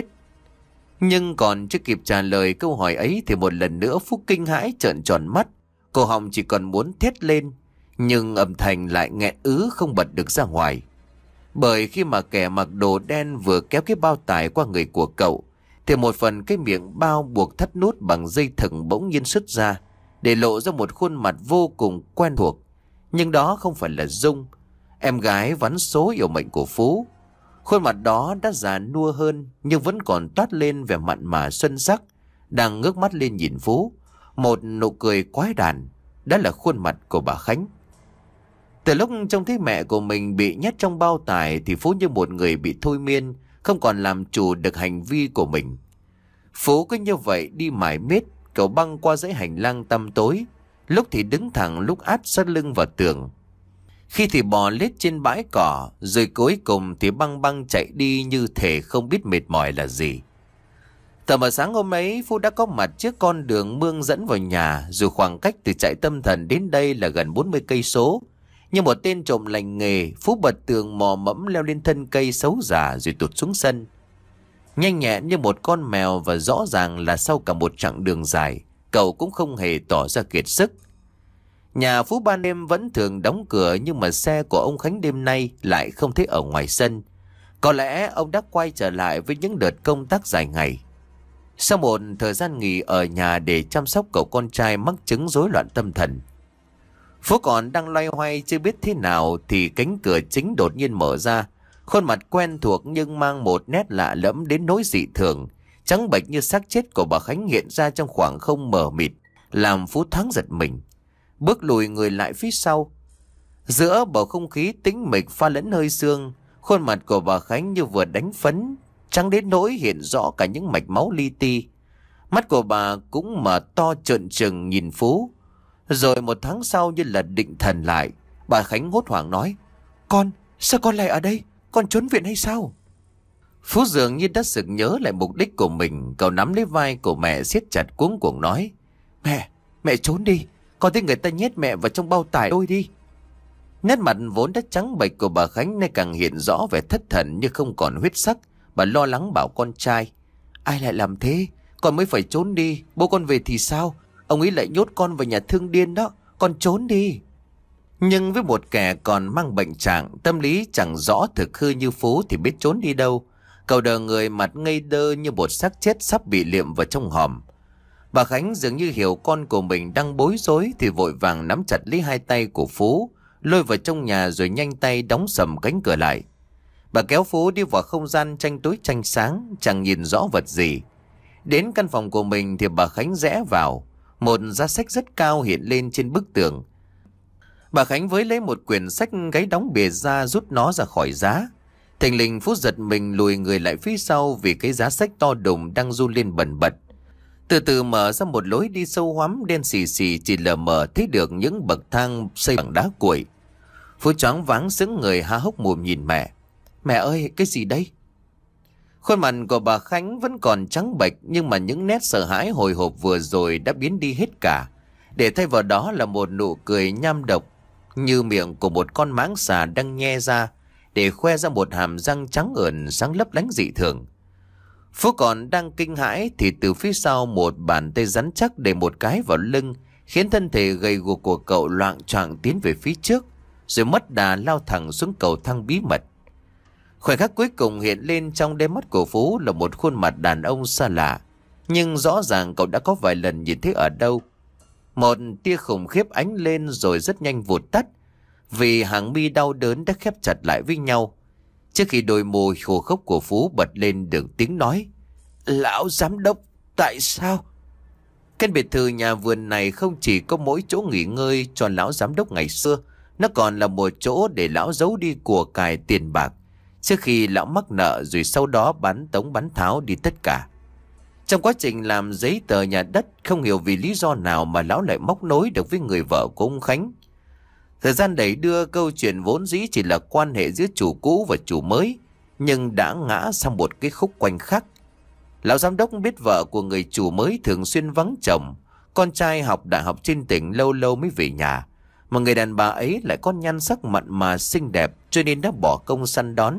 A: Nhưng còn chưa kịp trả lời câu hỏi ấy thì một lần nữa Phú kinh hãi trợn tròn mắt, cổ họng chỉ còn muốn thét lên, nhưng âm thanh lại nghẹn ứ không bật được ra ngoài. Bởi khi mà kẻ mặc đồ đen vừa kéo cái bao tải qua người của cậu thì một phần cái miệng bao buộc thắt nút bằng dây thừng bỗng nhiên xuất ra, để lộ ra một khuôn mặt vô cùng quen thuộc. Nhưng đó không phải là Dung, em gái vắn số yêu mệnh của Phú. Khuôn mặt đó đã già nua hơn nhưng vẫn còn toát lên vẻ mặn mà xuân sắc, đang ngước mắt lên nhìn Phú, một nụ cười quái đản. Đó là khuôn mặt của bà Khánh. Từ lúc trông thấy mẹ của mình bị nhét trong bao tải thì Phú như một người bị thôi miên, không còn làm chủ được hành vi của mình. Phú cứ như vậy đi mải miết, cậu băng qua dãy hành lang tăm tối, lúc thì đứng thẳng, lúc áp sát lưng vào tường. Khi thì bò lết trên bãi cỏ, rồi cuối cùng thì băng băng chạy đi như thể không biết mệt mỏi là gì. Tầm ở sáng hôm ấy, Phú đã có mặt trước con đường mương dẫn vào nhà, dù khoảng cách từ trại tâm thần đến đây là gần bốn mươi cây số. Như một tên trộm lành nghề, Phú bật tường mò mẫm leo lên thân cây xấu giả rồi tụt xuống sân. Nhanh nhẹn như một con mèo và rõ ràng là sau cả một chặng đường dài, cậu cũng không hề tỏ ra kiệt sức. Nhà Phú ban đêm vẫn thường đóng cửa nhưng mà xe của ông Khánh đêm nay lại không thấy ở ngoài sân. Có lẽ ông đã quay trở lại với những đợt công tác dài ngày. Sau một thời gian nghỉ ở nhà để chăm sóc cậu con trai mắc chứng rối loạn tâm thần, Phú còn đang loay hoay chưa biết thế nào thì cánh cửa chính đột nhiên mở ra. Khuôn mặt quen thuộc nhưng mang một nét lạ lẫm đến nỗi dị thường, trắng bệch như xác chết của bà Khánh hiện ra trong khoảng không mờ mịt, làm Phú thoáng giật mình, bước lùi người lại phía sau. Giữa bầu không khí tĩnh mịch pha lẫn hơi sương, khuôn mặt của bà Khánh như vừa đánh phấn, trắng đến nỗi hiện rõ cả những mạch máu li ti. Mắt của bà cũng mở to trợn trừng nhìn Phú. Rồi một tháng sau như là định thần lại, bà Khánh hốt hoảng nói: Con, sao con lại ở đây? Con trốn viện hay sao? Phú dường như đã sực nhớ lại mục đích của mình, cậu nắm lấy vai của mẹ siết chặt cuống cuồng nói: Mẹ, mẹ trốn đi, con thấy người ta nhét mẹ vào trong bao tải đôi đi. Nét mặt vốn đã trắng bệch của bà Khánh nay càng hiện rõ vẻ thất thần như không còn huyết sắc. Bà lo lắng bảo con trai: Ai lại làm thế? Con mới phải trốn đi, bố con về thì sao? Ông ấy lại nhốt con vào nhà thương điên đó, con trốn đi. Nhưng với một kẻ còn mang bệnh trạng, tâm lý chẳng rõ thực hư như Phú thì biết trốn đi đâu. Cậu đờ người mặt ngây đơ như một xác chết sắp bị liệm vào trong hòm. Bà Khánh dường như hiểu con của mình đang bối rối thì vội vàng nắm chặt lấy hai tay của Phú, lôi vào trong nhà rồi nhanh tay đóng sầm cánh cửa lại. Bà kéo Phú đi vào không gian tranh tối tranh sáng, chẳng nhìn rõ vật gì. Đến căn phòng của mình thì bà Khánh rẽ vào. Một giá sách rất cao hiện lên trên bức tường. Bà Khánh với lấy một quyển sách gáy đóng bìa ra, rút nó ra khỏi giá. Thình lình Phú giật mình lùi người lại phía sau vì cái giá sách to đùng đang run lên bần bật. Từ từ mở ra một lối đi sâu hoắm đen xì xì, chỉ lờ mờ thấy được những bậc thang xây bằng đá cuội. Phú choáng váng sững người, há hốc mồm nhìn mẹ. Mẹ ơi, cái gì đây? Khuôn mặt của bà Khánh vẫn còn trắng bệch, nhưng mà những nét sợ hãi hồi hộp vừa rồi đã biến đi hết cả, để thay vào đó là một nụ cười nham độc, như miệng của một con mãng xà đang nhe ra để khoe ra một hàm răng trắng ẩn sáng lấp lánh dị thường. Phú còn đang kinh hãi thì từ phía sau một bàn tay rắn chắc đẩy một cái vào lưng, khiến thân thể gầy guộc của cậu loạng choạng tiến về phía trước, rồi mất đà lao thẳng xuống cầu thang bí mật. Khoảnh khắc cuối cùng hiện lên trong đôi mắt của Phú là một khuôn mặt đàn ông xa lạ, nhưng rõ ràng cậu đã có vài lần nhìn thấy ở đâu. Một tia khủng khiếp ánh lên rồi rất nhanh vụt tắt, vì hàng mi đau đớn đã khép chặt lại với nhau, trước khi đôi môi khô khốc của Phú bật lên được tiếng nói. Lão giám đốc, tại sao? Căn biệt thự nhà vườn này không chỉ có mỗi chỗ nghỉ ngơi cho lão giám đốc ngày xưa, nó còn là một chỗ để lão giấu đi của cải tiền bạc, trước khi lão mắc nợ rồi sau đó bán tống bán tháo đi tất cả. Trong quá trình làm giấy tờ nhà đất, không hiểu vì lý do nào mà lão lại móc nối được với người vợ của ông Khánh. Thời gian đẩy đưa, câu chuyện vốn dĩ chỉ là quan hệ giữa chủ cũ và chủ mới, nhưng đã ngã sang một cái khúc quanh khác. Lão giám đốc biết vợ của người chủ mới thường xuyên vắng chồng, con trai học đại học trên tỉnh lâu lâu mới về nhà, mà người đàn bà ấy lại có nhan sắc mặn mà xinh đẹp, cho nên đã bỏ công săn đón.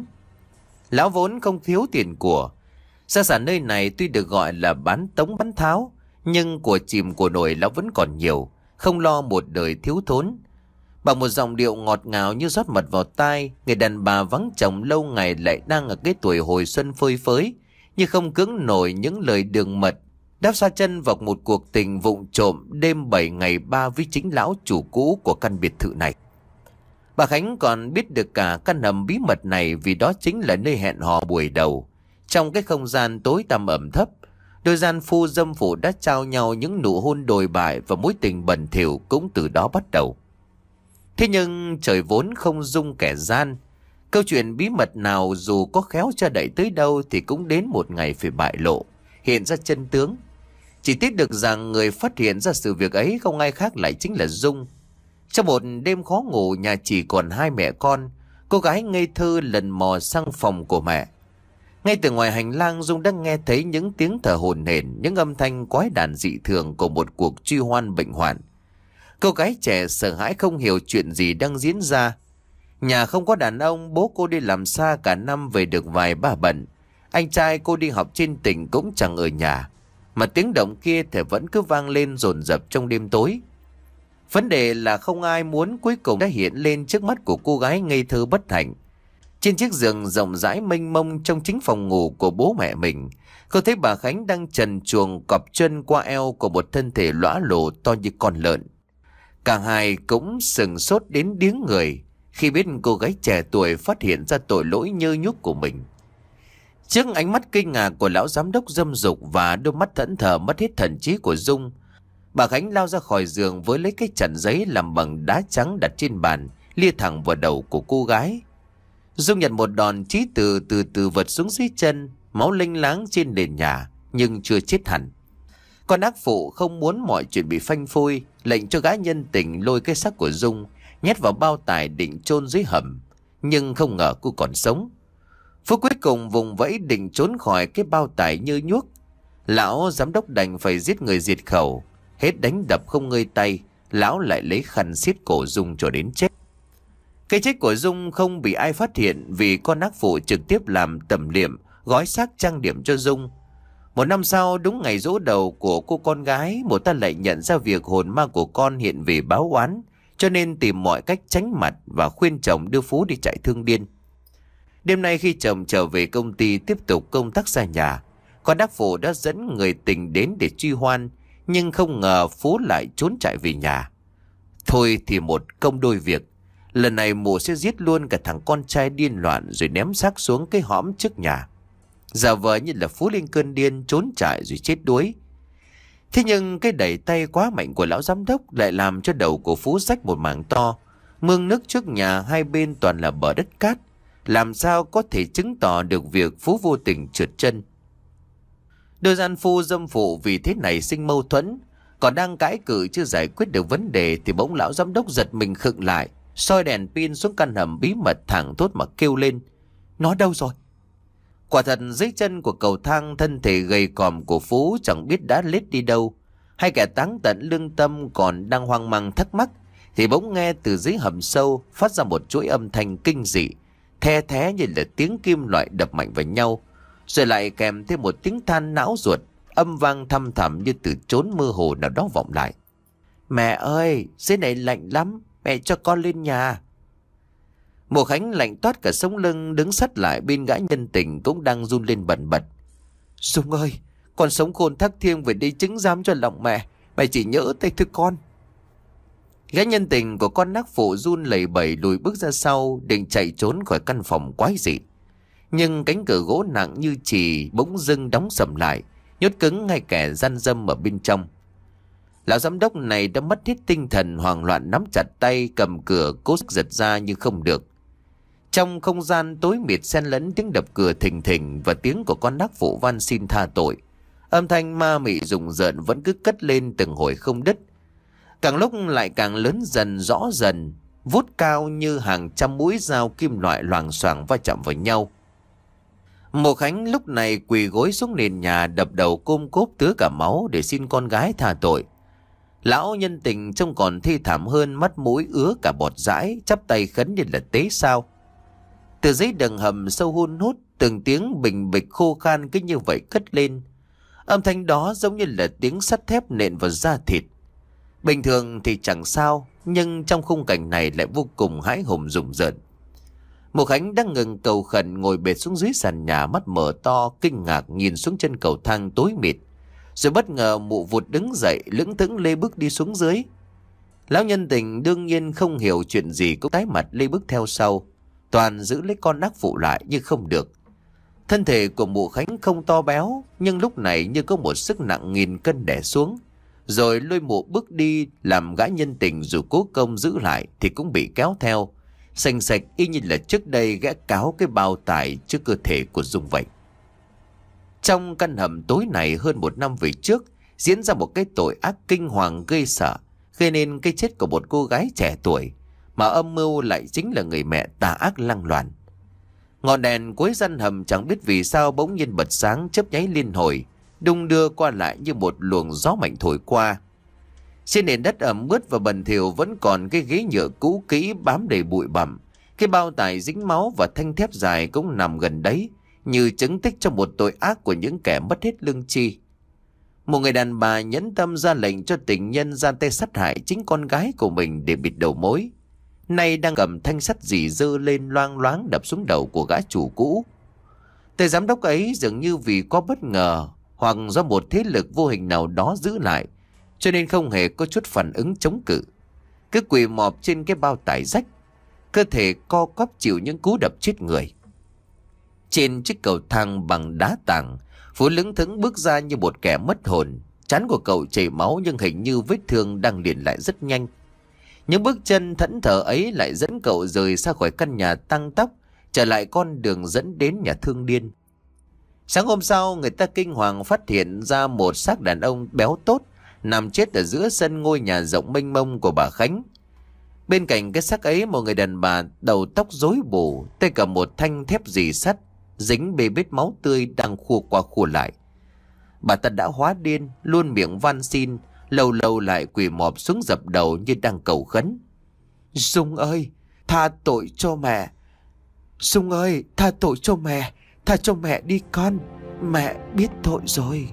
A: Lão vốn không thiếu tiền của, gia sản nơi này tuy được gọi là bán tống bán tháo, nhưng của chìm của nổi lão vẫn còn nhiều, không lo một đời thiếu thốn. Bằng một giọng điệu ngọt ngào như rót mật vào tai, người đàn bà vắng chồng lâu ngày lại đang ở cái tuổi hồi xuân phơi phới, nhưng không cưỡng nổi những lời đường mật, đáp xa chân vào một cuộc tình vụng trộm đêm bảy ngày ba với chính lão chủ cũ của căn biệt thự này. Bà Khánh còn biết được cả căn hầm bí mật này vì đó chính là nơi hẹn hò buổi đầu. Trong cái không gian tối tăm ẩm thấp, đôi gian phu dâm phụ đã trao nhau những nụ hôn đồi bại, và mối tình bẩn thỉu cũng từ đó bắt đầu. Thế nhưng trời vốn không dung kẻ gian. Câu chuyện bí mật nào dù có khéo che đậy tới đâu thì cũng đến một ngày phải bại lộ, hiện ra chân tướng. Chỉ tiếc được rằng người phát hiện ra sự việc ấy không ai khác lại chính là Dung. Trong một đêm khó ngủ, nhà chỉ còn hai mẹ con, cô gái ngây thơ lần mò sang phòng của mẹ. Ngay từ ngoài hành lang, Dung đã nghe thấy những tiếng thở hổn hển, những âm thanh quái đản dị thường của một cuộc truy hoan bệnh hoạn. Cô gái trẻ sợ hãi không hiểu chuyện gì đang diễn ra. Nhà không có đàn ông, bố cô đi làm xa cả năm về được vài ba bận. Anh trai cô đi học trên tỉnh cũng chẳng ở nhà, mà tiếng động kia thì vẫn cứ vang lên dồn dập trong đêm tối. Vấn đề là không ai muốn cuối cùng đã hiện lên trước mắt của cô gái ngây thơ bất hạnh. Trên chiếc giường rộng rãi mênh mông trong chính phòng ngủ của bố mẹ mình, cô thấy bà Khánh đang trần truồng cọp chân qua eo của một thân thể lõa lồ to như con lợn. Cả hai cũng sừng sốt đến điếng người khi biết cô gái trẻ tuổi phát hiện ra tội lỗi nhơ nhúc của mình. Trước ánh mắt kinh ngạc của lão giám đốc dâm dục và đôi mắt thẫn thờ mất hết thần trí của Dung, bà Khánh lao ra khỏi giường với lấy cái chặn giấy làm bằng đá trắng đặt trên bàn, lia thẳng vào đầu của cô gái. Dung nhận một đòn chí từ từ từ vật xuống dưới chân, máu lênh láng trên nền nhà, nhưng chưa chết hẳn. Con ác phụ không muốn mọi chuyện bị phanh phui, lệnh cho gái nhân tình lôi cái xác của Dung nhét vào bao tải định chôn dưới hầm, nhưng không ngờ cô còn sống. Phú cuối cùng vùng vẫy định trốn khỏi cái bao tải như nhuốc. Lão giám đốc đành phải giết người diệt khẩu, hết đánh đập không ngơi tay, lão lại lấy khăn siết cổ Dung cho đến chết. Cái chết của Dung không bị ai phát hiện vì con ác phụ trực tiếp làm tẩm liệm, gói xác trang điểm cho Dung. Một năm sau, đúng ngày giỗ đầu của cô con gái, một ta lại nhận ra việc hồn ma của con hiện về báo oán, cho nên tìm mọi cách tránh mặt và khuyên chồng đưa Phú đi chạy thương điên. Đêm nay khi chồng trở về công ty tiếp tục công tác xa nhà, con ác phụ đã dẫn người tình đến để truy hoan, nhưng không ngờ Phú lại trốn chạy về nhà. Thôi thì một công đôi việc, lần này mụ sẽ giết luôn cả thằng con trai điên loạn rồi ném xác xuống cái hõm trước nhà. giả vờ như là Phú lên cơn điên trốn chạy rồi chết đuối. Thế nhưng cái đẩy tay quá mạnh của lão giám đốc lại làm cho đầu của Phú rách một mảng to. Mương nước trước nhà hai bên toàn là bờ đất cát, làm sao có thể chứng tỏ được việc Phú vô tình trượt chân. Đôi gian phu dâm phụ vì thế này sinh mâu thuẫn, còn đang cãi cự chưa giải quyết được vấn đề thì bỗng lão giám đốc giật mình khựng lại, soi đèn pin xuống căn hầm bí mật thẳng thốt mà kêu lên: "Nó đâu rồi?" Quả thật dưới chân của cầu thang, thân thể gầy còm của Phú chẳng biết đã lết đi đâu. Hai kẻ táng tận lương tâm còn đang hoang mang thắc mắc thì bỗng nghe từ dưới hầm sâu phát ra một chuỗi âm thanh kinh dị, the thé như là tiếng kim loại đập mạnh vào nhau, rồi lại kèm thêm một tiếng than não ruột, âm vang thăm thẳm như từ chốn mơ hồ nào đó vọng lại. "Mẹ ơi, dưới này lạnh lắm, mẹ cho con lên nhà." Mùa Khánh lạnh toát cả sống lưng, đứng sát lại bên gã nhân tình cũng đang run lên bần bật. "Dung ơi, con sống khôn thác thiêng về đây chứng giám cho lòng mẹ, mẹ chỉ nhỡ tay thôi con." Gã nhân tình của con nắc phụ run lẩy bẩy lùi bước ra sau, định chạy trốn khỏi căn phòng quái dị. Nhưng cánh cửa gỗ nặng như chì bỗng dưng đóng sầm lại, nhốt cứng ngay kẻ gian dâm ở bên trong. Lão giám đốc này đã mất hết tinh thần, hoảng loạn nắm chặt tay cầm cửa cố sức giật ra nhưng không được. Trong không gian tối mịt xen lẫn tiếng đập cửa thình thình và tiếng của con nắc phụ van xin tha tội. Âm thanh ma mị rùng rợn vẫn cứ cất lên từng hồi không đứt, càng lúc lại càng lớn dần rõ dần, vút cao như hàng trăm mũi dao kim loại loảng xoảng va chạm vào nhau. Mộ Khánh lúc này quỳ gối xuống nền nhà, đập đầu côm cốp tứa cả máu để xin con gái tha tội. Lão nhân tình trông còn thê thảm hơn, mắt mũi ứa cả bọt dãi, chắp tay khấn như là tế sao. Từ dưới đường hầm sâu hun hút, từng tiếng bình bịch khô khan cứ như vậy cất lên. Âm thanh đó giống như là tiếng sắt thép nện vào da thịt. Bình thường thì chẳng sao, nhưng trong khung cảnh này lại vô cùng hãi hùng rùng rợn. Mộ Khánh đang ngừng cầu khẩn ngồi bệt xuống dưới sàn nhà, mắt mở to kinh ngạc nhìn xuống chân cầu thang tối mịt. Rồi bất ngờ mụ vụt đứng dậy, lững thững lê bước đi xuống dưới. Lão nhân tình đương nhiên không hiểu chuyện gì cũng tái mặt lê bước theo sau, toàn giữ lấy con nắc phụ lại nhưng không được. Thân thể của mụ Khánh không to béo, nhưng lúc này như có một sức nặng nghìn cân đè xuống, rồi lôi mụ bước đi, làm gã nhân tình dù cố công giữ lại thì cũng bị kéo theo, sành sạch y như là trước đây gã cáo cái bao tải trước cơ thể của Dung vậy. Trong căn hầm tối này hơn một năm về trước diễn ra một cái tội ác kinh hoàng gây sợ, gây nên cái chết của một cô gái trẻ tuổi, mà âm mưu lại chính là người mẹ tà ác lăng loàn. Ngọn đèn cuối gian hầm chẳng biết vì sao bỗng nhiên bật sáng, chớp nháy liên hồi, đung đưa qua lại như một luồng gió mạnh thổi qua. Trên nền đất ẩm ướt và bẩn thỉu vẫn còn cái ghế nhựa cũ kỹ bám đầy bụi bặm, cái bao tải dính máu và thanh thép dài cũng nằm gần đấy, như chứng tích cho một tội ác của những kẻ mất hết lương tri. Một người đàn bà nhẫn tâm ra lệnh cho tình nhân ra tay sát hại chính con gái của mình để bịt đầu mối, nay đang cầm thanh sắt dì dơ lên loang loáng đập xuống đầu của gã chủ cũ. Tên giám đốc ấy dường như vì có bất ngờ hoặc do một thế lực vô hình nào đó giữ lại, cho nên không hề có chút phản ứng chống cự, cứ quỳ mọp trên cái bao tải rách, cơ thể co quắp chịu những cú đập chết người. Trên chiếc cầu thang bằng đá tảng, Phú lững thững bước ra như một kẻ mất hồn. Trán của cậu chảy máu nhưng hình như vết thương đang liền lại rất nhanh. Những bước chân thẫn thờ ấy lại dẫn cậu rời xa khỏi căn nhà tăng tóc, trở lại con đường dẫn đến nhà thương điên. Sáng hôm sau, người ta kinh hoàng phát hiện ra một xác đàn ông béo tốt nằm chết ở giữa sân ngôi nhà rộng mênh mông của bà Khánh. Bên cạnh cái xác ấy, một người đàn bà đầu tóc rối bù, tay cầm một thanh thép rì sắt dính bê bết máu tươi đang khua qua khua lại. Bà ta đã hóa điên, luôn miệng van xin, lâu lâu lại quỳ mọp xuống dập đầu như đang cầu khấn. Dung ơi, tha tội cho mẹ. Dung ơi, tha tội cho mẹ. Tha cho mẹ đi con. Mẹ biết tội rồi.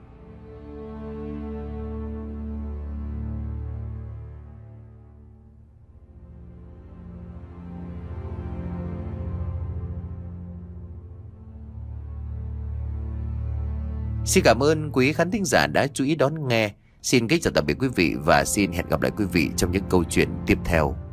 A: Xin cảm ơn quý khán thính giả đã chú ý đón nghe. Xin kính chào tạm biệt quý vị và xin hẹn gặp lại quý vị trong những câu chuyện tiếp theo.